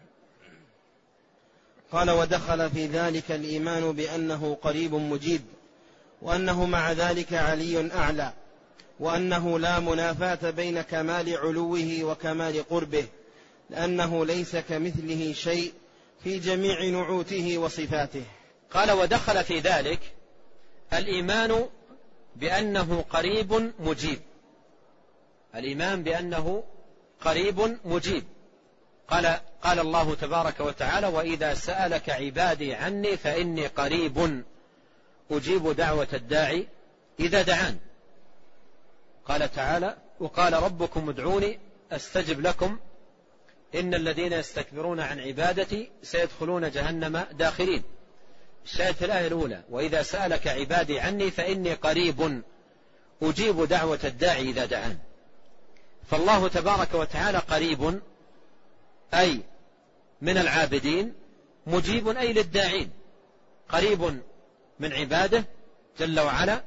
قال ودخل في ذلك الإيمان بأنه قريب مجيب، وأنه مع ذلك علي أعلى، وأنه لا منافاة بين كمال علوه وكمال قربه، لأنه ليس كمثله شيء في جميع نعوته وصفاته. قال ودخل في ذلك الإيمان بأنه قريب مجيب، الإيمان بأنه قريب مجيب، قال قال الله تبارك وتعالى: وإذا سألك عبادي عني فإني قريب أجيب دعوة الداعي إذا دعان. قال تعالى: وقال ربكم ادعوني أستجب لكم إن الذين يستكبرون عن عبادتي سيدخلون جهنم داخرين. الشاهد في الآية الأولى: وإذا سألك عبادي عني فإني قريب أجيب دعوة الداعي إذا دعان. فالله تبارك وتعالى قريب أي من العابدين، مجيب أي للداعين، قريب من عباده جل وعلا.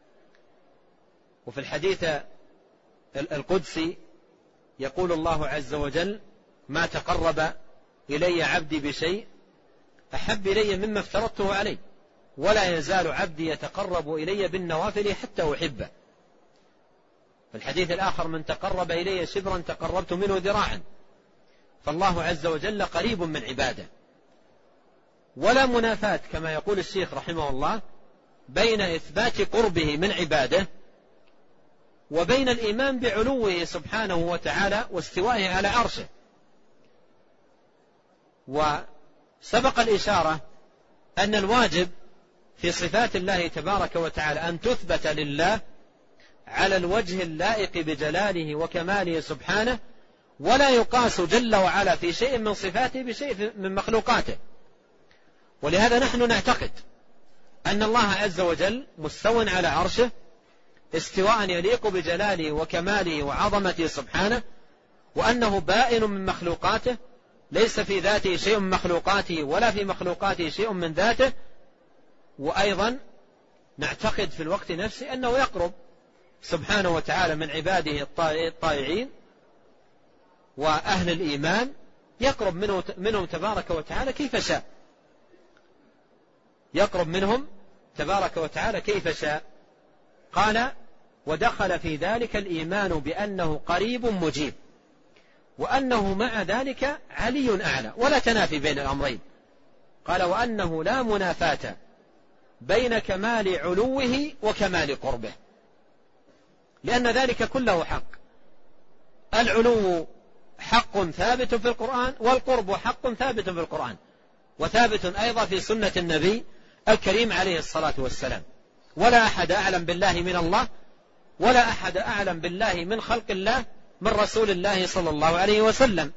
وفي الحديث القدسي يقول الله عز وجل: ما تقرب إلي عبدي بشيء أحب إلي مما افترضته عليه، ولا يزال عبدي يتقرب إلي بالنوافل حتى أحبه. في الحديث الآخر: من تقرب إلي شبرا تقربت منه ذراعا. فالله عز وجل قريب من عباده، ولا منافاة كما يقول الشيخ رحمه الله بين إثبات قربه من عباده وبين الإيمان بعلوه سبحانه وتعالى واستوائه على عرشه. وسبق الإشارة أن الواجب في صفات الله تبارك وتعالى أن تثبت لله على الوجه اللائق بجلاله وكماله سبحانه، ولا يقاس جل وعلا في شيء من صفاته بشيء من مخلوقاته. ولهذا نحن نعتقد أن الله عز وجل مستو على عرشه استواء يليق بجلاله وكماله وعظمته سبحانه، وأنه بائن من مخلوقاته، ليس في ذاته شيء من مخلوقاته ولا في مخلوقاته شيء من ذاته. وأيضا نعتقد في الوقت نفسه أنه يقرب سبحانه وتعالى من عباده الطائعين وأهل الإيمان، يقرب منه منهم تبارك وتعالى كيف شاء، يقرب منهم تبارك وتعالى كيف شاء. قال: ودخل في ذلك الإيمان بأنه قريب مجيب، وأنه مع ذلك علي أعلى، ولا تنافي بين الأمرين. قال: وأنه لا منافاة بين كمال علوه وكمال قربه، لأن ذلك كله حق. العلو حق ثابت في القرآن، والقرب حق ثابت في القرآن، وثابت أيضا في سنة النبي الكريم عليه الصلاة والسلام. ولا أحد أعلم بالله من الله، ولا أحد أعلم بالله من خلق الله من رسول الله صلى الله عليه وسلم.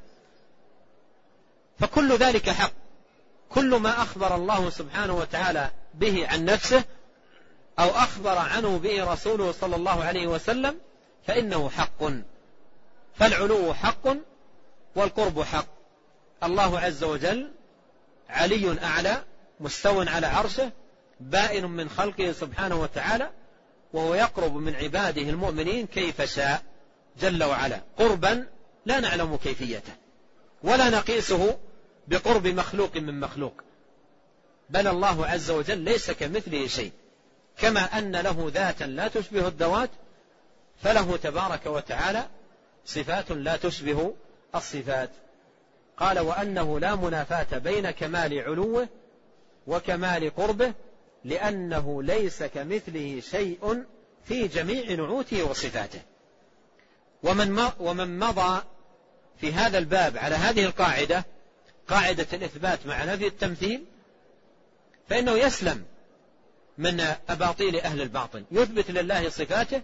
فكل ذلك حق، كل ما أخبر الله سبحانه وتعالى به عن نفسه أو أخبر عنه به رسوله صلى الله عليه وسلم فإنه حق. فالعلو حق والقرب حق. الله عز وجل علي أعلى، مستو على عرشه، بائن من خلقه سبحانه وتعالى، وهو يقرب من عباده المؤمنين كيف شاء جل وعلا، قربا لا نعلم كيفيته ولا نقيسه بقرب مخلوق من مخلوق، بل الله عز وجل ليس كمثله شيء. كما أن له ذاتا لا تشبه الذوات، فله تبارك وتعالى صفات لا تشبه الصفات. قال: وأنه لا منافاة بين كمال علوه وكمال قربه، لأنه ليس كمثله شيء في جميع نعوته وصفاته. ومن ومن مضى في هذا الباب على هذه القاعدة، قاعدة الإثبات مع نفي التمثيل، فإنه يسلم من أباطيل أهل الباطل، يثبت لله صفاته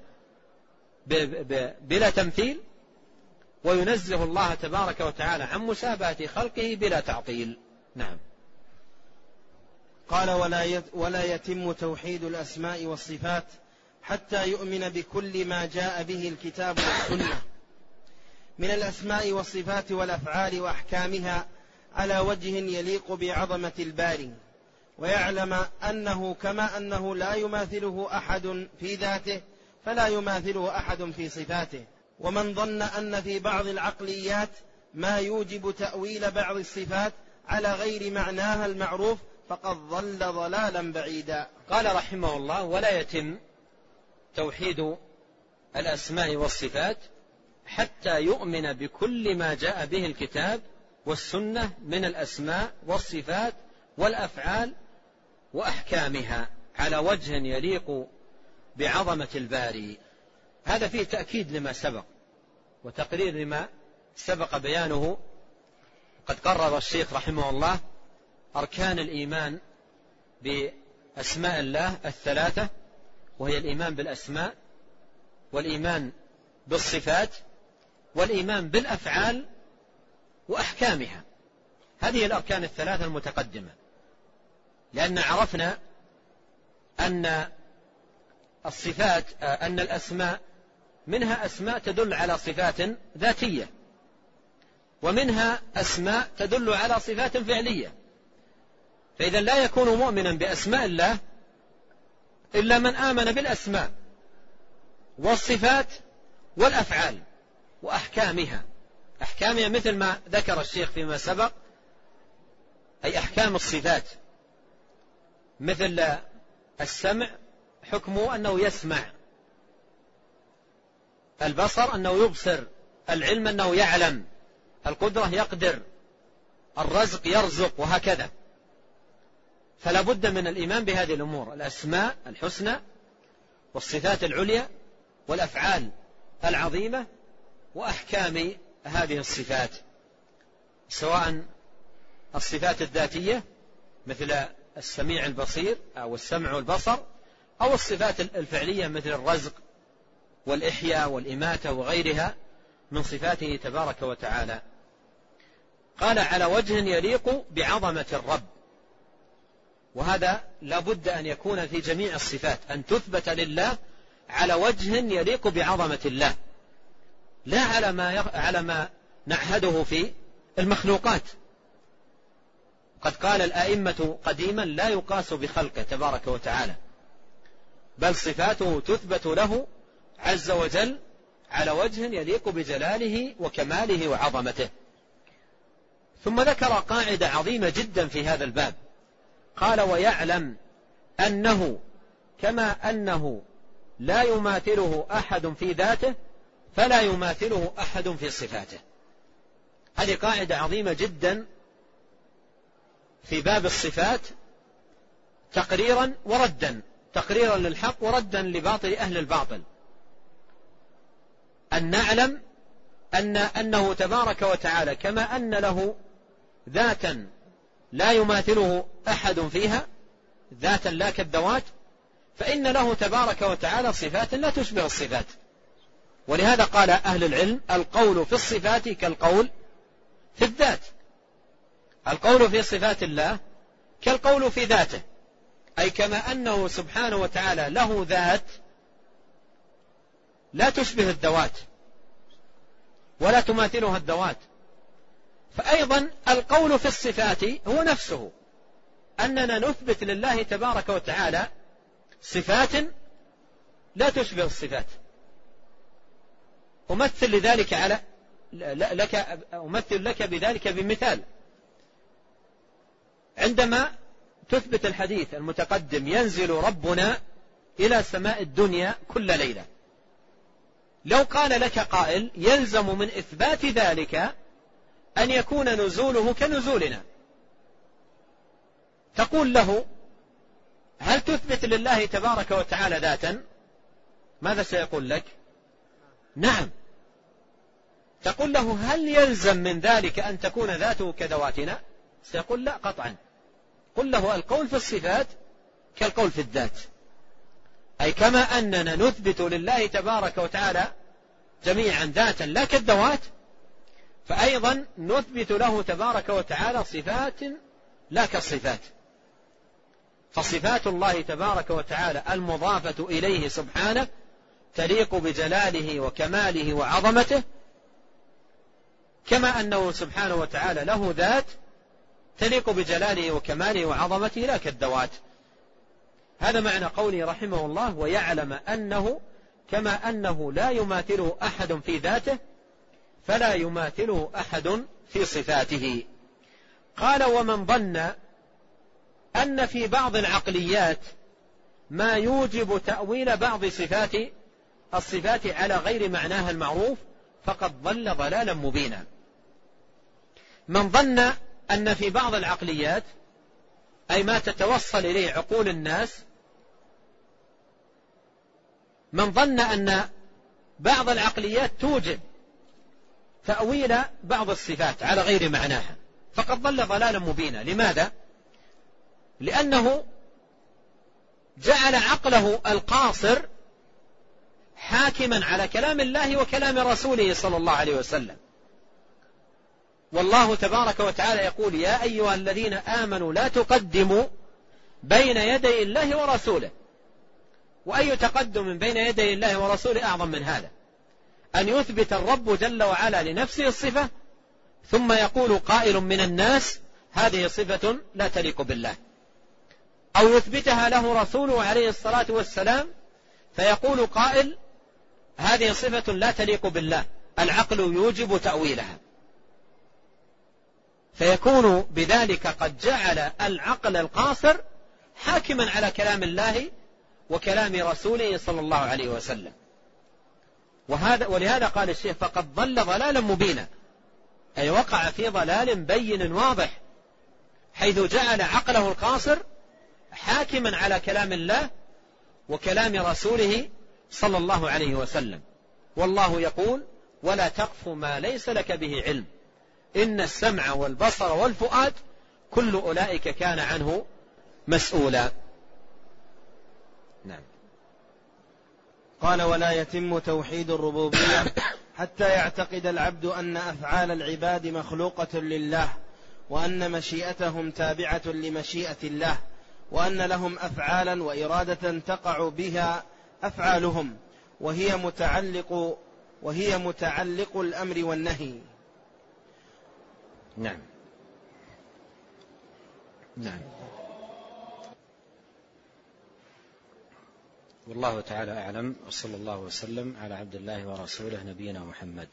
بلا تمثيل، وينزه الله تبارك وتعالى عن مشابهة خلقه بلا تعطيل. نعم. قال: ولا ولا يتم توحيد الأسماء والصفات حتى يؤمن بكل ما جاء به الكتاب والسنة من الأسماء والصفات والأفعال وأحكامها على وجه يليق بعظمة الباري، ويعلم أنه كما أنه لا يماثله أحد في ذاته فلا يماثله أحد في صفاته. ومن ظن أن في بعض العقليات ما يوجب تأويل بعض الصفات على غير معناها المعروف فقد ضل ضلالا بعيدا. قال رحمه الله: ولا يتم توحيد الأسماء والصفات حتى يؤمن بكل ما جاء به الكتاب والسنة من الأسماء والصفات والأفعال وأحكامها على وجه يليق بعظمة الباري. هذا فيه تأكيد لما سبق وتقرير لما سبق بيانه قد قرر الشيخ رحمه الله أركان الإيمان بأسماء الله الثلاثة، وهي الإيمان بالأسماء، والإيمان بالصفات، والإيمان بالأفعال وأحكامها. هذه الأركان الثلاثة المتقدمة، لأن عرفنا أن الصفات أن الأسماء منها أسماء تدل على صفات ذاتية، ومنها أسماء تدل على صفات فعلية. فإذا لا يكون مؤمنا بأسماء الله إلا من آمن بالأسماء والصفات والأفعال وأحكامها. أحكامها مثل ما ذكر الشيخ فيما سبق، أي أحكام الصفات، مثل السمع حكمه أنه يسمع، البصر أنه يبصر، العلم أنه يعلم، القدرة يقدر، الرزق يرزق، وهكذا. فلا بد من الإيمان بهذه الأمور، الأسماء الحسنى والصفات العليا والأفعال العظيمة وأحكام هذه الصفات، سواء الصفات الذاتية مثل السميع البصير أو السمع والبصر، أو الصفات الفعلية مثل الرزق والإحياء والإماتة وغيرها من صفاته تبارك وتعالى. قال على وجه يليق بعظمة الرب، وهذا لا بد أن يكون في جميع الصفات، أن تثبت لله على وجه يليق بعظمة الله، لا على ما على ما نعهده في المخلوقات. قد قال الآئمة قديما لا يقاس بخلقه تبارك وتعالى، بل صفاته تثبت له عز وجل على وجه يليق بجلاله وكماله وعظمته. ثم ذكر قاعدة عظيمة جدا في هذا الباب، قال ويعلم أنه كما أنه لا يماثله أحد في ذاته فلا يماثله أحد في صفاته. هذه قاعدة عظيمة جدا في باب الصفات، تقريرا وردا، تقريرا للحق وردا لباطل أهل الباطل، أن نعلم أن أنه تبارك وتعالى كما أن له ذاتا لا يماثله أحد فيها، ذاتا لا كالذوات، فإن له تبارك وتعالى صفات لا تشبه الصفات. ولهذا قال أهل العلم القول في الصفات كالقول في الذات. القول في صفات الله كالقول في ذاته، أي كما أنه سبحانه وتعالى له ذات لا تشبه الذوات ولا تماثلها الذوات، فأيضا القول في الصفات هو نفسه، أننا نثبت لله تبارك وتعالى صفات لا تشبه الصفات. أمثل لذلك على لك أمثل لك بذلك بمثال. عندما تثبت الحديث المتقدم ينزل ربنا إلى سماء الدنيا كل ليلة، لو قال لك قائل يلزم من إثبات ذلك أن يكون نزوله كنزولنا، تقول له هل تثبت لله تبارك وتعالى ذاتا؟ ماذا سيقول لك؟ نعم. تقول له هل يلزم من ذلك أن تكون ذاته كذواتنا؟ سيقول لا قطعا. قل له القول في الصفات كالقول في الذات، أي كما أننا نثبت لله تبارك وتعالى جميعا ذاتا لا كالذوات، فأيضا نثبت له تبارك وتعالى صفات لا كالصفات. فصفات الله تبارك وتعالى المضافة إليه سبحانه تليق بجلاله وكماله وعظمته، كما أنه سبحانه وتعالى له ذات تليق بجلاله وكماله وعظمته لا كالذوات. هذا معنى قوله رحمه الله ويعلم أنه كما أنه لا يماثله أحد في ذاته فلا يماثله أحد في صفاته. قال ومن ظن أن في بعض العقليات ما يوجب تأويل بعض صفات الصفات على غير معناها المعروف فقد ضل ضلالا مبينا. من ظن أن في بعض العقليات، أي ما تتوصل إليه عقول الناس، من ظن أن بعض العقليات توجب تأويل بعض الصفات على غير معناها، فقد ضل ضلالا مبينا. لماذا؟ لأنه جعل عقله القاصر حاكما على كلام الله وكلام رسوله صلى الله عليه وسلم. والله تبارك وتعالى يقول: يا أيها الذين آمنوا لا تقدموا بين يدي الله ورسوله. وأي تقدم بين يدي الله ورسوله أعظم من هذا؟ أن يثبت الرب جل وعلا لنفسه الصفة ثم يقول قائل من الناس: هذه صفة لا تليق بالله. أو يثبتها له رسوله عليه الصلاة والسلام فيقول قائل: هذه صفة لا تليق بالله، العقل يوجب تأويلها. فيكون بذلك قد جعل العقل القاصر حاكما على كلام الله وكلام رسوله صلى الله عليه وسلم. وهذا ولهذا قال الشيخ: فقد ضل ضلالا مبينا، أي وقع في ضلال بين واضح، حيث جعل عقله القاصر حاكما على كلام الله وكلام رسوله صلى الله عليه وسلم. والله يقول: ولا تقف ما ليس لك به علم إن السمع والبصر والفؤاد كل أولئك كان عنه مسؤولا. نعم. قال: ولا يتم توحيد الربوبية حتى يعتقد العبد أن أفعال العباد مخلوقة لله، وأن مشيئتهم تابعة لمشيئة الله، وأن لهم أفعالا وإرادة تقع بها أفعالهم، وهي متعلق وهي متعلق الأمر والنهي. نعم. نعم. والله تعالى أعلم، وصلى الله وسلم على عبد الله ورسوله نبينا محمد.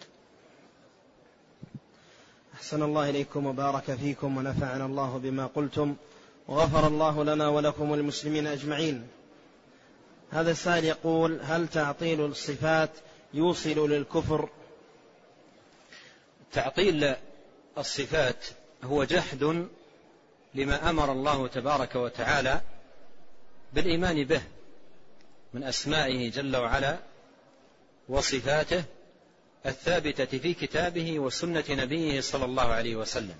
أحسن الله إليكم وبارك فيكم ونفعنا الله بما قلتم، وغفر الله لنا ولكم والمسلمين أجمعين. هذا السائل يقول: هل تعطيل الصفات يوصل للكفر؟ تعطيل الصفات هو جحد لما أمر الله تبارك وتعالى بالإيمان به من أسمائه جل وعلا وصفاته الثابتة في كتابه وسنة نبيه صلى الله عليه وسلم.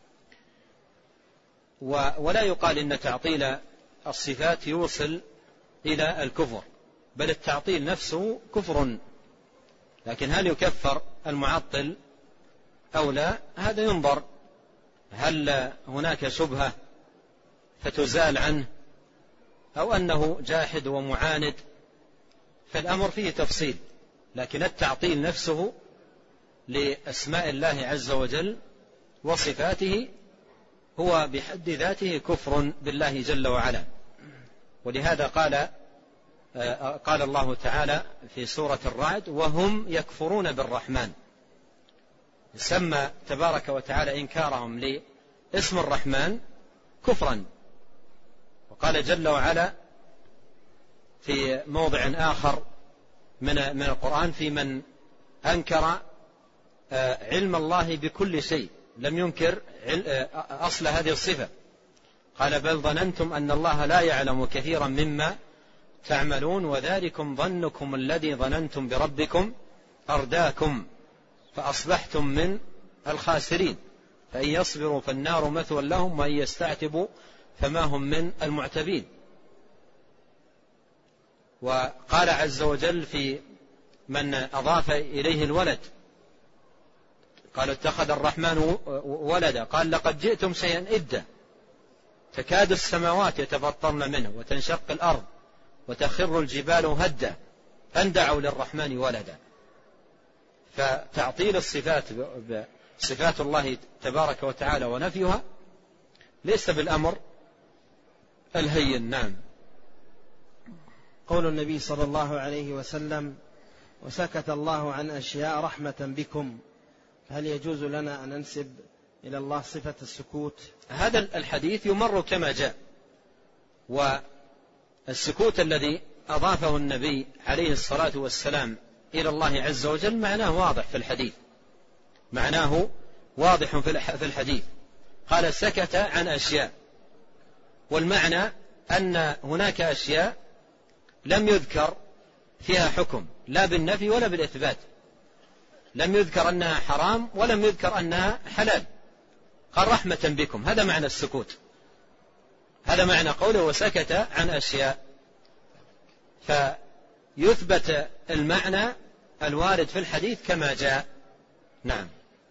ولا يقال إن تعطيل الصفات يوصل إلى الكفر، بل التعطيل نفسه كفر. لكن هل يكفر المعطل أو لا؟ هذا ينظر. هل هناك شبهة فتزال عنه، أو أنه جاحد ومعاند، فالأمر فيه تفصيل. لكن التعطيل نفسه لأسماء الله عز وجل وصفاته هو بحد ذاته كفر بالله جل وعلا. ولهذا قال قال الله تعالى في سورة الرعد: وهم يكفرون بالرحمن. سمى تبارك وتعالى إنكارهم لاسم الرحمن كفرا. وقال جل وعلا في موضع آخر من من القرآن في من أنكر علم الله بكل شيء لم ينكر أصل هذه الصفة، قال: بل ظننتم أن الله لا يعلم كثيرا مما تعملون وذلكم ظنكم الذي ظننتم بربكم أرداكم فأصبحتم من الخاسرين فإن يصبروا فالنار مثوى لهم وإن يستعتبوا فما هم من المعتبين. وقال عز وجل في من أضاف إليه الولد، قال: اتخذ الرحمن ولدا، قال: لقد جئتم شيئا إدا تكاد السماوات يتفطرن منه وتنشق الأرض وتخر الجبال هدا أن دعوا للرحمن ولدا. فتعطيل الصفات صفات الله تبارك وتعالى ونفيها ليس بالأمر الهين. نعم. قول النبي صلى الله عليه وسلم: وسكت الله عن أشياء رحمة بكم، هل يجوز لنا أن ننسب إلى الله صفة السكوت؟ هذا الحديث يمر كما جاء، والسكوت الذي أضافه النبي عليه الصلاة والسلام إلى الله عز وجل معناه واضح في الحديث، معناه واضح في الحديث. قال: سكت عن أشياء، والمعنى أن هناك أشياء لم يذكر فيها حكم لا بالنفي ولا بالإثبات، لم يذكر أنها حرام ولم يذكر أنها حلال. قال رحمة بكم، هذا معنى السكوت، هذا معنى قوله وسكت عن أشياء. فيثبت المعنى الوارد في الحديث كما جاء. نعم.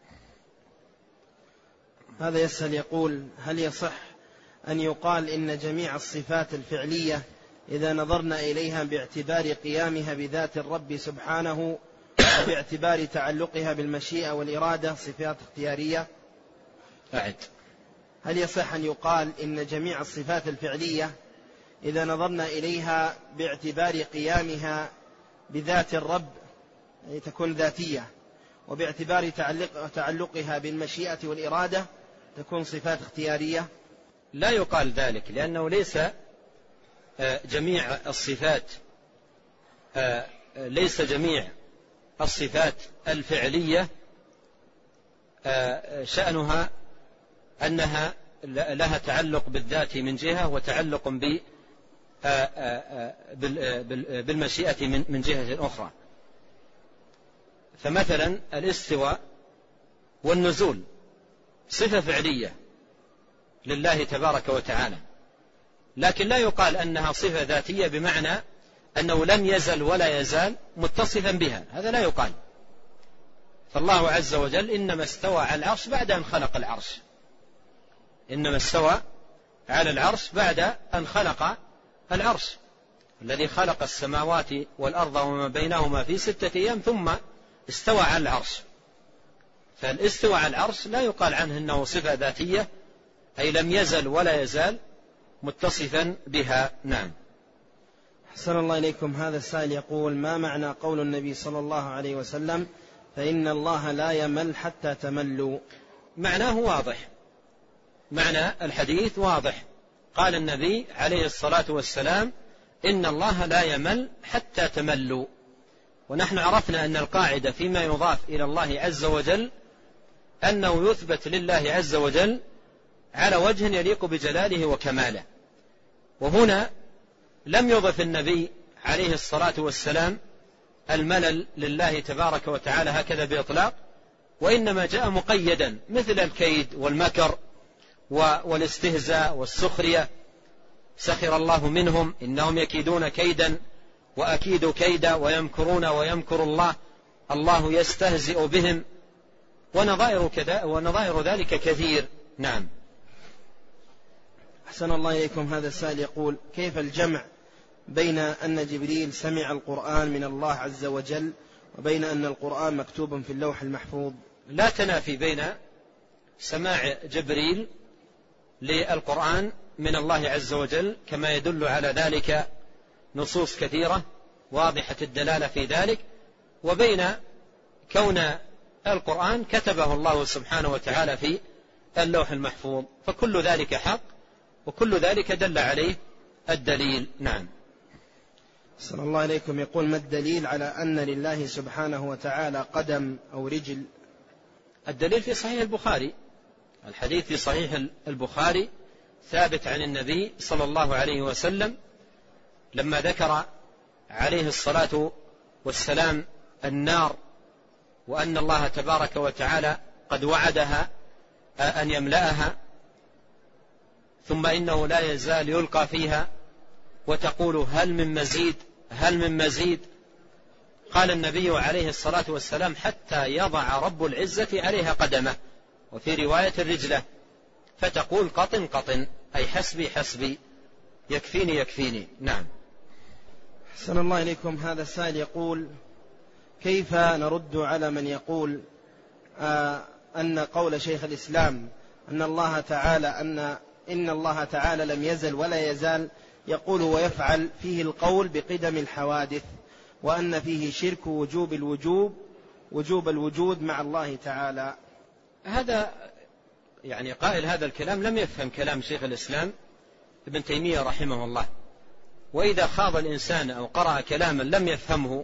هذا يسأل يقول هل يصح أن يقال إن جميع الصفات الفعلية إذا نظرنا إليها باعتبار قيامها بذات الرب سبحانه وباعتبار تعلقها بالمشيئة والإرادة صفات اختيارية؟ أعد. هل يصح أن يقال إن جميع الصفات الفعلية إذا نظرنا إليها باعتبار قيامها بذات الرب يعني تكون ذاتية، وباعتبار تعلق تعلقها بالمشيئة والإرادة تكون صفات اختيارية؟ لا يقال ذلك، لأنه ليس جميع الصفات ليس جميع الصفات الفعلية شأنها أنها لها تعلق بالذات من جهة وتعلق بالمشيئة من جهة أخرى. فمثلا الاستواء والنزول صفة فعلية لله تبارك وتعالى، لكن لا يقال أنها صفة ذاتية بمعنى أنه لم يزل ولا يزال متصفا بها، هذا لا يقال. فالله عز وجل إنما استوى على العرش بعد أن خلق العرش، إنما استوى على العرش بعد أن خلق العرش، الذي خلق السماوات والأرض وما بينهما في ستة أيام ثم استوى على العرش. فالاستوى على العرش لا يقال عنه أنه صفة ذاتية، أي لم يزل ولا يزال متصفا بها. نعم. أحسن الله إليكم. هذا السائل يقول ما معنى قول النبي صلى الله عليه وسلم فإن الله لا يمل حتى تملوا؟ معناه واضح، معنى الحديث واضح. قال النبي عليه الصلاة والسلام إن الله لا يمل حتى تملوا. ونحن عرفنا أن القاعدة فيما يضاف إلى الله عز وجل أنه يثبت لله عز وجل على وجه يليق بجلاله وكماله. وهنا لم يضف النبي عليه الصلاة والسلام الملل لله تبارك وتعالى هكذا بإطلاق، وإنما جاء مقيدا مثل الكيد والمكر والاستهزاء والسخرية. سخر الله منهم إنهم يكيدون كيدا وأكيد كيدا ويمكرون ويمكر الله الله يستهزئ بهم، ونظائر, كذا ونظائر ذلك كثير. نعم. أحسن الله إليكم. هذا السائل يقول كيف الجمع بين أن جبريل سمع القرآن من الله عز وجل وبين أن القرآن مكتوب في اللوح المحفوظ؟ لا تنافي بين سماع جبريل للقرآن من الله عز وجل، كما يدل على ذلك نصوص كثيرة واضحة الدلالة في ذلك، وبين كون القرآن كتبه الله سبحانه وتعالى في اللوح المحفوظ، فكل ذلك حق وكل ذلك دل عليه الدليل. نعم. صلى الله عليكم. يقول ما الدليل على أن لله سبحانه وتعالى قدم أو رجل؟ الدليل في صحيح البخاري، الحديث في صحيح البخاري ثابت عن النبي صلى الله عليه وسلم لما ذكر عليه الصلاة والسلام النار وأن الله تبارك وتعالى قد وعدها أن يملأها، ثم إنه لا يزال يلقى فيها وتقول هل من مزيد هل من مزيد. قال النبي عليه الصلاة والسلام حتى يضع رب العزة عليها قدمه، وفي رواية الرجلة، فتقول قطن قطن، أي حسبي حسبي، يكفيني يكفيني. نعم. أحسن الله إليكم. هذا السائل يقول كيف نرد على من يقول آه أن قول شيخ الإسلام أن الله تعالى أن إن الله تعالى لم يزل ولا يزال يقول ويفعل فيه القول بقدم الحوادث، وأن فيه شرك وجوب الوجوب وجوب الوجود مع الله تعالى؟ هذا يعني قائل هذا الكلام لم يفهم كلام شيخ الإسلام ابن تيمية رحمه الله. وإذا خاض الإنسان أو قرأ كلاما لم يفهمه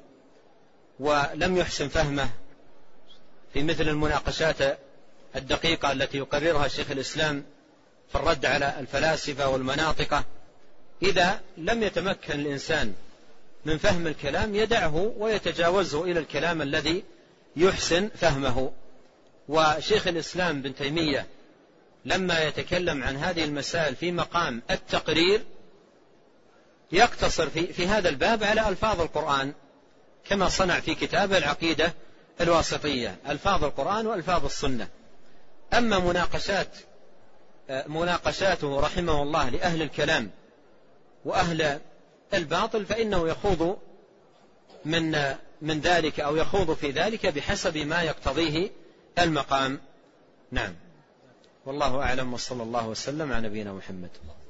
ولم يحسن فهمه في مثل المناقشات الدقيقة التي يقررها شيخ الإسلام في الرد على الفلاسفة والمناطقة، إذا لم يتمكن الإنسان من فهم الكلام يدعه ويتجاوزه إلى الكلام الذي يحسن فهمه. وشيخ الإسلام بن تيمية لما يتكلم عن هذه المسائل في مقام التقرير يقتصر في, في هذا الباب على ألفاظ القرآن، كما صنع في كتاب العقيدة الواسطية، ألفاظ القرآن وألفاظ السنة. أما مناقشات مناقشاته رحمه الله لأهل الكلام وأهل الباطل فإنه يخوض من من ذلك أو يخوض في ذلك بحسب ما يقتضيه المقام. نعم، والله أعلم، وصلى الله وسلم على نبينا محمد.